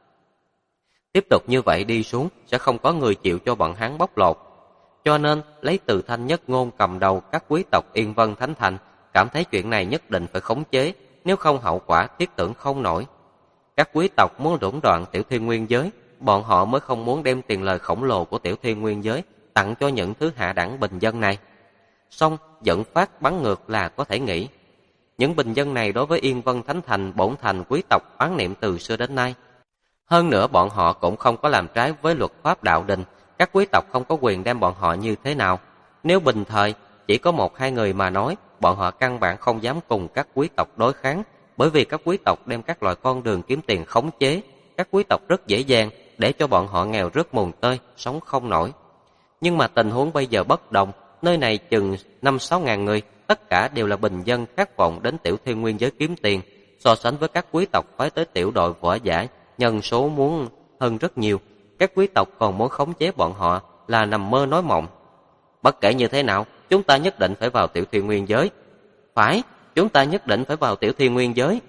Tiếp tục như vậy đi xuống sẽ không có người chịu cho bọn hắn bóc lột. Cho nên lấy Từ Thanh Nhất Ngôn cầm đầu các quý tộc Yên Vân Thánh Thành, cảm thấy chuyện này nhất định phải khống chế, nếu không hậu quả thiết tưởng không nổi. Các quý tộc muốn đũng đoạn Tiểu Thiên Nguyên Giới, bọn họ mới không muốn đem tiền lời khổng lồ của Tiểu Thiên Nguyên Giới tặng cho những thứ hạ đẳng bình dân này. Song dẫn phát bắn ngược là có thể nghĩ. Những bình dân này đối với Yên Vân Thánh Thành bổn thành quý tộc oán niệm từ xưa đến nay. Hơn nữa bọn họ cũng không có làm trái với luật pháp đạo đình, các quý tộc không có quyền đem bọn họ như thế nào. Nếu bình thời chỉ có 1-2 người mà nói, bọn họ căn bản không dám cùng các quý tộc đối kháng, bởi vì các quý tộc đem các loại con đường kiếm tiền khống chế, các quý tộc rất dễ dàng để cho bọn họ nghèo rớt mùng tơi, sống không nổi. Nhưng mà tình huống bây giờ bất đồng, nơi này chừng 5-6 ngàn người, tất cả đều là bình dân khát vọng đến Tiểu Thiên Nguyên Giới kiếm tiền, so sánh với các quý tộc phái tới tiểu đội võ giả, nhân số muốn hơn rất nhiều, các quý tộc còn muốn khống chế bọn họ là nằm mơ nói mộng. Bất kể như thế nào, chúng ta nhất định phải vào Tiểu Thiên Nguyên Giới. Phải, chúng ta nhất định phải vào Tiểu Thiên Nguyên Giới.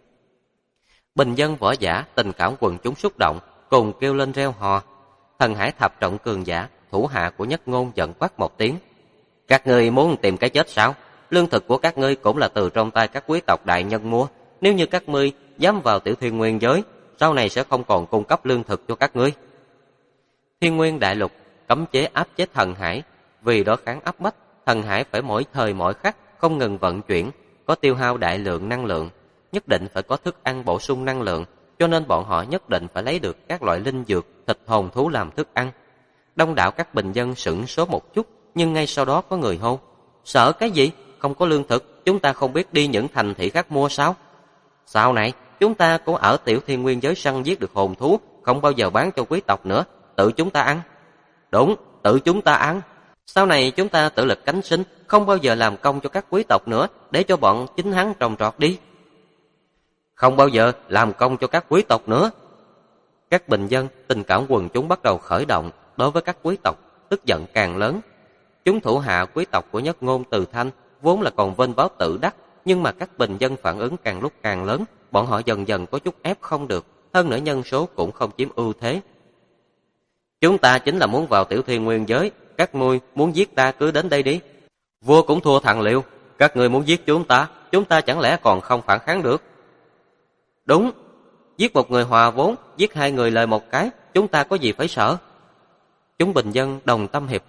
Bình dân võ giả, tình cảm quần chúng xúc động, cùng kêu lên reo hò. Thần Hải Thập Trọng cường giả, thủ hạ của Nhất Ngôn giận quát một tiếng. Các ngươi muốn tìm cái chết sao? Lương thực của các ngươi cũng là từ trong tay các quý tộc đại nhân mua. Nếu như các ngươi dám vào Tiểu Thiên Nguyên Giới, sau này sẽ không còn cung cấp lương thực cho các ngươi. Thiên Nguyên Đại Lục cấm chế áp chế thần hải, vì đó kháng áp bách, thần hải phải mỗi thời mỗi khắc không ngừng vận chuyển, có tiêu hao đại lượng năng lượng, nhất định phải có thức ăn bổ sung năng lượng, cho nên bọn họ nhất định phải lấy được các loại linh dược, thịt hồn thú làm thức ăn. Đông đảo các bình dân sửng sốt một chút, nhưng ngay sau đó có người hô: sợ cái gì? Không có lương thực, chúng ta không biết đi những thành thị khác mua sao? Sau này chúng ta cũng ở Tiểu Thiên Nguyên Giới săn giết được hồn thú, không bao giờ bán cho quý tộc nữa, tự chúng ta ăn. Đúng, tự chúng ta ăn. Sau này chúng ta tự lực cánh sinh, không bao giờ làm công cho các quý tộc nữa, để cho bọn chính hắn trồng trọt đi. Không bao giờ làm công cho các quý tộc nữa. Các bình dân, tình cảm quần chúng bắt đầu khởi động đối với các quý tộc, tức giận càng lớn. Chúng thủ hạ quý tộc của Nhất Ngôn Từ Thanh vốn là còn vênh váo tự đắc, nhưng mà các bình dân phản ứng càng lúc càng lớn, bọn họ dần dần có chút ép không được, hơn nữa nhân số cũng không chiếm ưu thế. Chúng ta chính là muốn vào Tiểu Thiên Nguyên Giới, các ngươi muốn giết ta cứ đến đây đi. Vua cũng thua thằng Liêu, các ngươi muốn giết chúng ta chẳng lẽ còn không phản kháng được? Đúng, giết một người hòa vốn, giết 2 người lời một cái, chúng ta có gì phải sợ? Chúng bình dân đồng tâm hiệp lực,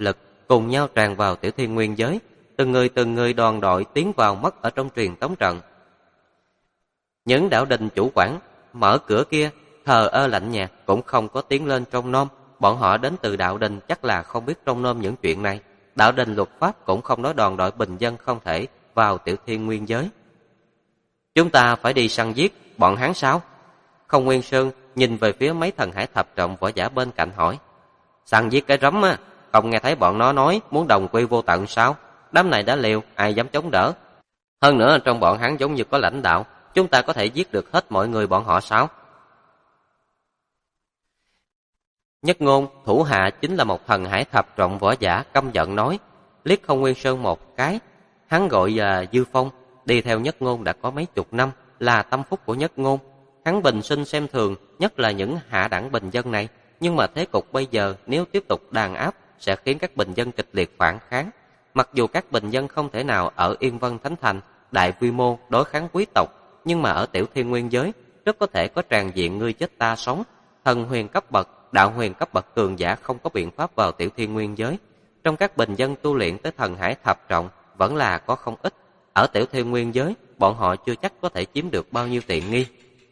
cùng nhau tràn vào Tiểu Thiên Nguyên giới, từng người đoàn đội tiến vào mất ở trong truyền tống trận. Những đạo đình chủ quản mở cửa kia thờ ơ lạnh nhạt cũng không có tiến lên trông nom, bọn họ đến từ đạo đình chắc là không biết trông nom những chuyện này. Đạo đình luật pháp cũng không nói đoàn đội bình dân không thể vào Tiểu Thiên Nguyên giới. Chúng ta phải đi săn giết bọn hắn sao? Không Nguyên Sơn nhìn về phía mấy thần hải thập trọng võ giả bên cạnh hỏi. Săn giết cái rắm á, không nghe thấy bọn nó nói muốn đồng quy vô tận sao? Đám này đã liều, ai dám chống đỡ? Hơn nữa trong bọn hắn giống như có lãnh đạo, chúng ta có thể giết được hết mọi người bọn họ sao? Nhất Ngôn, thủ hạ chính là một thần hải thập trọng võ giả căm giận nói, liếc Không Nguyên Sơn một cái. Hắn gọi là Dư Phong, đi theo Nhất Ngôn đã có mấy chục năm, là tâm phúc của Nhất Ngôn. Hắn bình sinh xem thường, nhất là những hạ đẳng bình dân này, nhưng mà thế cục bây giờ nếu tiếp tục đàn áp sẽ khiến các bình dân kịch liệt phản kháng. Mặc dù các bình dân không thể nào ở Yên Vân Thánh Thành đại quy mô đối kháng quý tộc, nhưng mà ở Tiểu Thiên Nguyên giới rất có thể có tràn diện ngươi chết ta sống. Thần huyền cấp bậc, đạo huyền cấp bậc cường giả không có biện pháp vào Tiểu Thiên Nguyên giới. Trong các bình dân tu luyện tới thần hải thập trọng vẫn là có không ít. Ở Tiểu Thiên Nguyên giới, bọn họ chưa chắc có thể chiếm được bao nhiêu tiện nghi.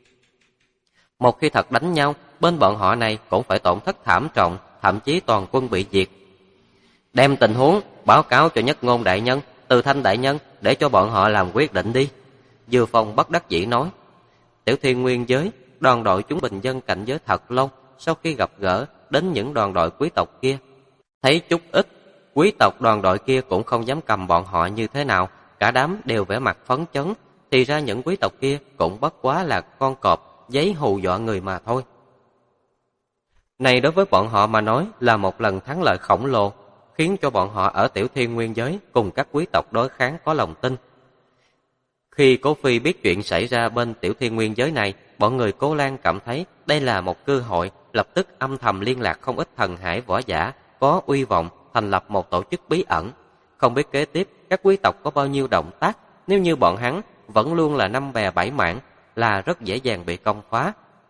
Một khi thật đánh nhau, bên bọn họ này cũng phải tổn thất thảm trọng, thậm chí toàn quân bị diệt. Đem tình huống báo cáo cho Nhất Ngôn đại nhân, Từ Thanh đại nhân, để cho bọn họ làm quyết định đi. Dư Phong bất đắc dĩ nói. Tiểu Thiên Nguyên giới, đoàn đội chúng bình dân cảnh giới thật lâu, sau khi gặp gỡ đến những đoàn đội quý tộc kia, thấy chút ít, quý tộc đoàn đội kia cũng không dám cầm bọn họ như thế nào, cả đám đều vẻ mặt phấn chấn, thì ra những quý tộc kia cũng bất quá là con cọp, giấy hù dọa người mà thôi. Này đối với bọn họ mà nói là một lần thắng lợi khổng lồ, khiến cho bọn họ ở Tiểu Thiên Nguyên giới cùng các quý tộc đối kháng có lòng tin. Khi Cố Phi biết chuyện xảy ra bên Tiểu Thiên Nguyên giới này, bọn người Cố Lan cảm thấy đây là một cơ hội, lập tức âm thầm liên lạc không ít thần hải võ giả có uy vọng, thành lập một tổ chức bí ẩn. Không biết kế tiếp các quý tộc có bao nhiêu động tác, nếu như bọn hắn vẫn luôn là năm bè bảy mảng là rất dễ dàng bị công phá.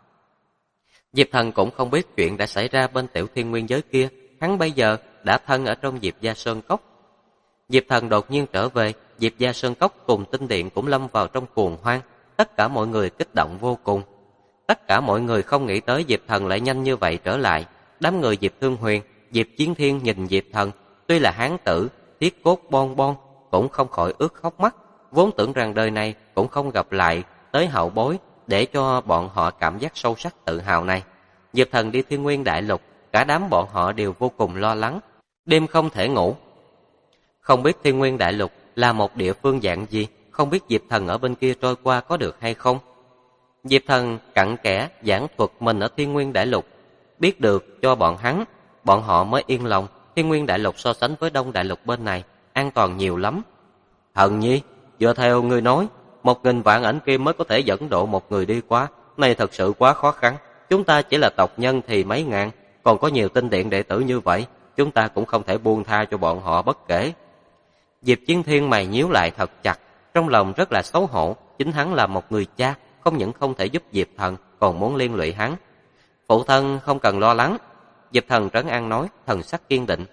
Diệp Thần cũng không biết chuyện đã xảy ra bên Tiểu Thiên Nguyên giới kia, hắn bây giờ đã thân ở trong Diệp Gia Sơn Cốc. Diệp Thần đột nhiên trở về, Diệp Gia Sơn Cốc cùng Tinh Điện cũng lâm vào trong cuồng hoang, tất cả mọi người kích động vô cùng. Tất cả mọi người không nghĩ tới Diệp Thần lại nhanh như vậy trở lại. Đám người Diệp Thương Huyền, Diệp Chiến Thiên nhìn Diệp Thần, tuy là hán tử, thiết cốt bon bon, cũng không khỏi ướt khóc mắt, vốn tưởng rằng đời này cũng không gặp lại tới hậu bối để cho bọn họ cảm giác sâu sắc tự hào này. Diệp Thần đi Thiên Nguyên Đại Lục, cả đám bọn họ đều vô cùng lo lắng, đêm không thể ngủ. Không biết Thiên Nguyên Đại Lục là một địa phương dạng gì, không biết Diệp Thần ở bên kia trôi qua có được hay không. Diệp Thần cặn kẽ giảng thuật mình ở Thiên Nguyên Đại Lục, biết được cho bọn họ mới yên lòng. Thiên Nguyên Đại Lục so sánh với Đông Đại Lục bên này an toàn nhiều lắm. Thần nhi, dựa theo ngươi nói, 1000 vạn ảnh kim mới có thể dẫn độ một người đi qua, này thật sự quá khó khăn. Chúng ta chỉ là tộc nhân thì mấy ngàn, còn có nhiều tinh điện đệ tử như vậy, chúng ta cũng không thể buông tha cho bọn họ bất kể. Diệp Chiến Thiên mày nhíu lại thật chặt, trong lòng rất là xấu hổ, chính hắn là một người cha, không những không thể giúp Diệp Thần, còn muốn liên lụy hắn. Phụ thân không cần lo lắng, Diệp Thần trấn an nói, thần sắc kiên định.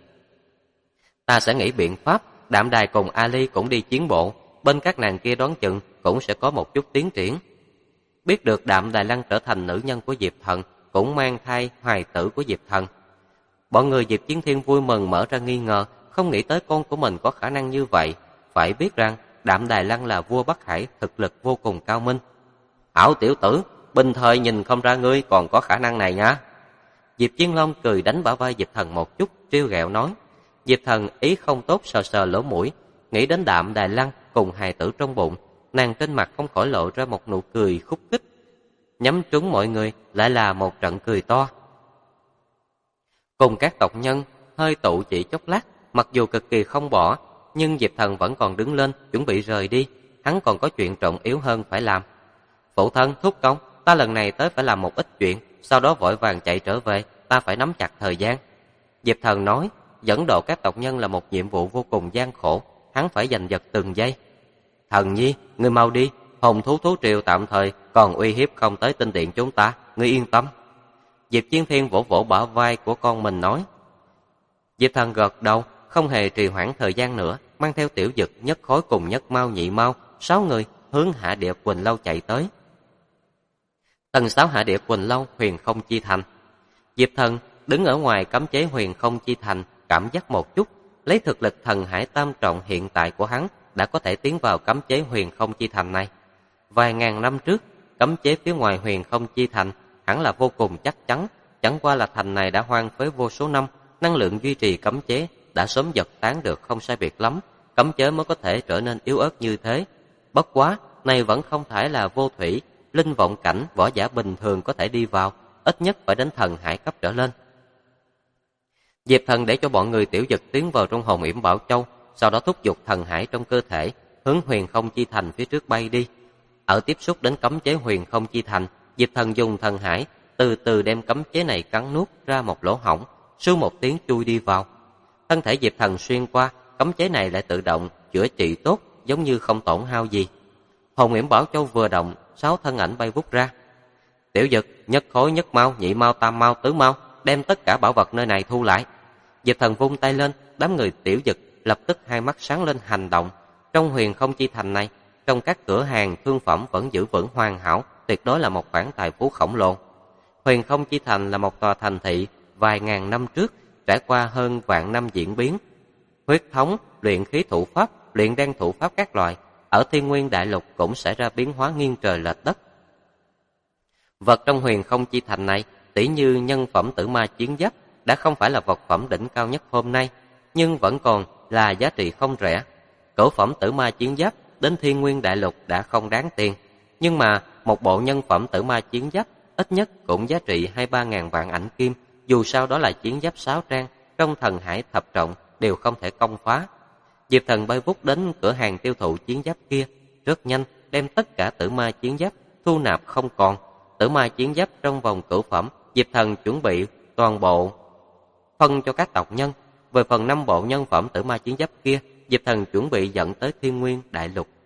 Ta sẽ nghĩ biện pháp, Đạm Đài cùng Ali cũng đi chiến bộ, bên các nàng kia đoán chừng cũng sẽ có một chút tiến triển. Biết được Đạm Đài Lăng trở thành nữ nhân của Diệp Thần, cũng mang thai hài tử của Diệp Thần. Bọn người Diệp Chiến Thiên vui mừng mở ra nghi ngờ, không nghĩ tới con của mình có khả năng như vậy. Phải biết rằng Đạm Đài Lăng là vua Bắc Hải, thực lực vô cùng cao minh. Ảo tiểu tử, bình thời nhìn không ra ngươi còn có khả năng này nha. Diệp Chiến Long cười đánh bả vai Diệp Thần một chút, trêu ghẹo nói. Diệp Thần ý không tốt sờ sờ lỗ mũi, nghĩ đến Đạm Đài Lăng cùng hài tử trong bụng, nàng trên mặt không khỏi lộ ra một nụ cười khúc khích. Nhắm trúng mọi người lại là một trận cười to. Cùng các tộc nhân hơi tụ chỉ chốc lát, mặc dù cực kỳ không bỏ, nhưng Diệp Thần vẫn còn đứng lên chuẩn bị rời đi. Hắn còn có chuyện trọng yếu hơn phải làm. Phụ thân, thúc công, ta lần này tới phải làm một ít chuyện, sau đó vội vàng chạy trở về, ta phải nắm chặt thời gian. Diệp Thần nói, dẫn độ các tộc nhân là một nhiệm vụ vô cùng gian khổ, hắn phải giành giật từng giây. Thần nhi, ngươi mau đi, hồn thú thú triều tạm thời còn uy hiếp không tới tinh điện chúng ta, ngươi yên tâm. Diệp Chiến Thiên vỗ vỗ bả vai của con mình nói. Diệp Thần gật đầu, không hề trì hoãn thời gian nữa, mang theo Tiểu Dực, Nhất Khối cùng Nhất Mao, Nhị Mao, 6 người hướng Hạ Địa Quỳnh Lâu chạy tới. Tầng 6 Hạ Địa Quỳnh Lâu, Huyền Không Chi Thành. Diệp Thần đứng ở ngoài cấm chế Huyền Không Chi Thành, cảm giác một chút, lấy thực lực thần hải tam trọng hiện tại của hắn đã có thể tiến vào cấm chế Huyền Không Chi Thành này. Vài ngàn năm trước, cấm chế phía ngoài Huyền Không Chi Thành hẳn là vô cùng chắc chắn, chẳng qua là thành này đã hoang phế vô số năm, năng lượng duy trì cấm chế đã sớm dập tán được không sai biệt lắm, cấm chế mới có thể trở nên yếu ớt như thế. Bất quá, này vẫn không thể là vô thủy, linh vọng cảnh võ giả bình thường có thể đi vào, ít nhất phải đến thần hải cấp trở lên. Diệp Thần để cho bọn người Tiểu Dực tiến vào trong hồn yểm Bảo Châu, sau đó thúc giục thần hải trong cơ thể, hướng Huyền Không Chi Thành phía trước bay đi. Ở tiếp xúc đến cấm chế Huyền Không Chi Thành, Diệp Thần dùng thần hải từ từ đem cấm chế này cắn nuốt ra một lỗ hổng, sưu một tiếng chui đi vào. Thân thể Diệp Thần xuyên qua, cấm chế này lại tự động chữa trị tốt, giống như không tổn hao gì. Hồn yểm Bảo Châu vừa động, 6 thân ảnh bay vút ra. Tiểu Dực, Nhất Khối, Nhất Mao, Nhị Mao, Tam Mao, Tứ Mao đem tất cả bảo vật nơi này thu lại. Diệp Thần vung tay lên, đám người Tiểu Dực lập tức hai mắt sáng lên hành động. Trong Huyền Không Chi Thành này, trong các cửa hàng thương phẩm vẫn giữ vững hoàn hảo, tuyệt đối là một khoản tài phú khổng lồ. Huyền Không Chi Thành là một tòa thành thị vài ngàn năm trước, trải qua hơn vạn năm diễn biến. Huyết thống, luyện khí thủ pháp, luyện đan thủ pháp các loại, ở Thiên Nguyên Đại Lục cũng xảy ra biến hóa nghiêng trời lệch đất. Vật trong Huyền Không Chi Thành này, tỉ như nhân phẩm Tử Ma Chiến Giáp, đã không phải là vật phẩm đỉnh cao nhất hôm nay, nhưng vẫn còn là giá trị không rẻ. Cửu phẩm Tử Ma Chiến Giáp đến Thiên Nguyên Đại Lục đã không đáng tiền, nhưng mà một bộ nhân phẩm Tử Ma Chiến Giáp ít nhất cũng giá trị 2-3 ngàn vạn ảnh kim, dù sao đó là chiến giáp 6 trang, trong thần hải thập trọng đều không thể công phá. Diệp Thần bay vút đến cửa hàng tiêu thụ chiến giáp kia, rất nhanh đem tất cả Tử Ma Chiến Giáp thu nạp không còn. Tử Ma Chiến Giáp trong vòng cửu phẩm, Diệp Thần chuẩn bị toàn bộ phân cho các tộc nhân. Về phần 5 bộ nhân phẩm Tử Ma Chiến Giáp kia, Diệp Thần chuẩn bị dẫn tới Thiên Nguyên Đại Lục.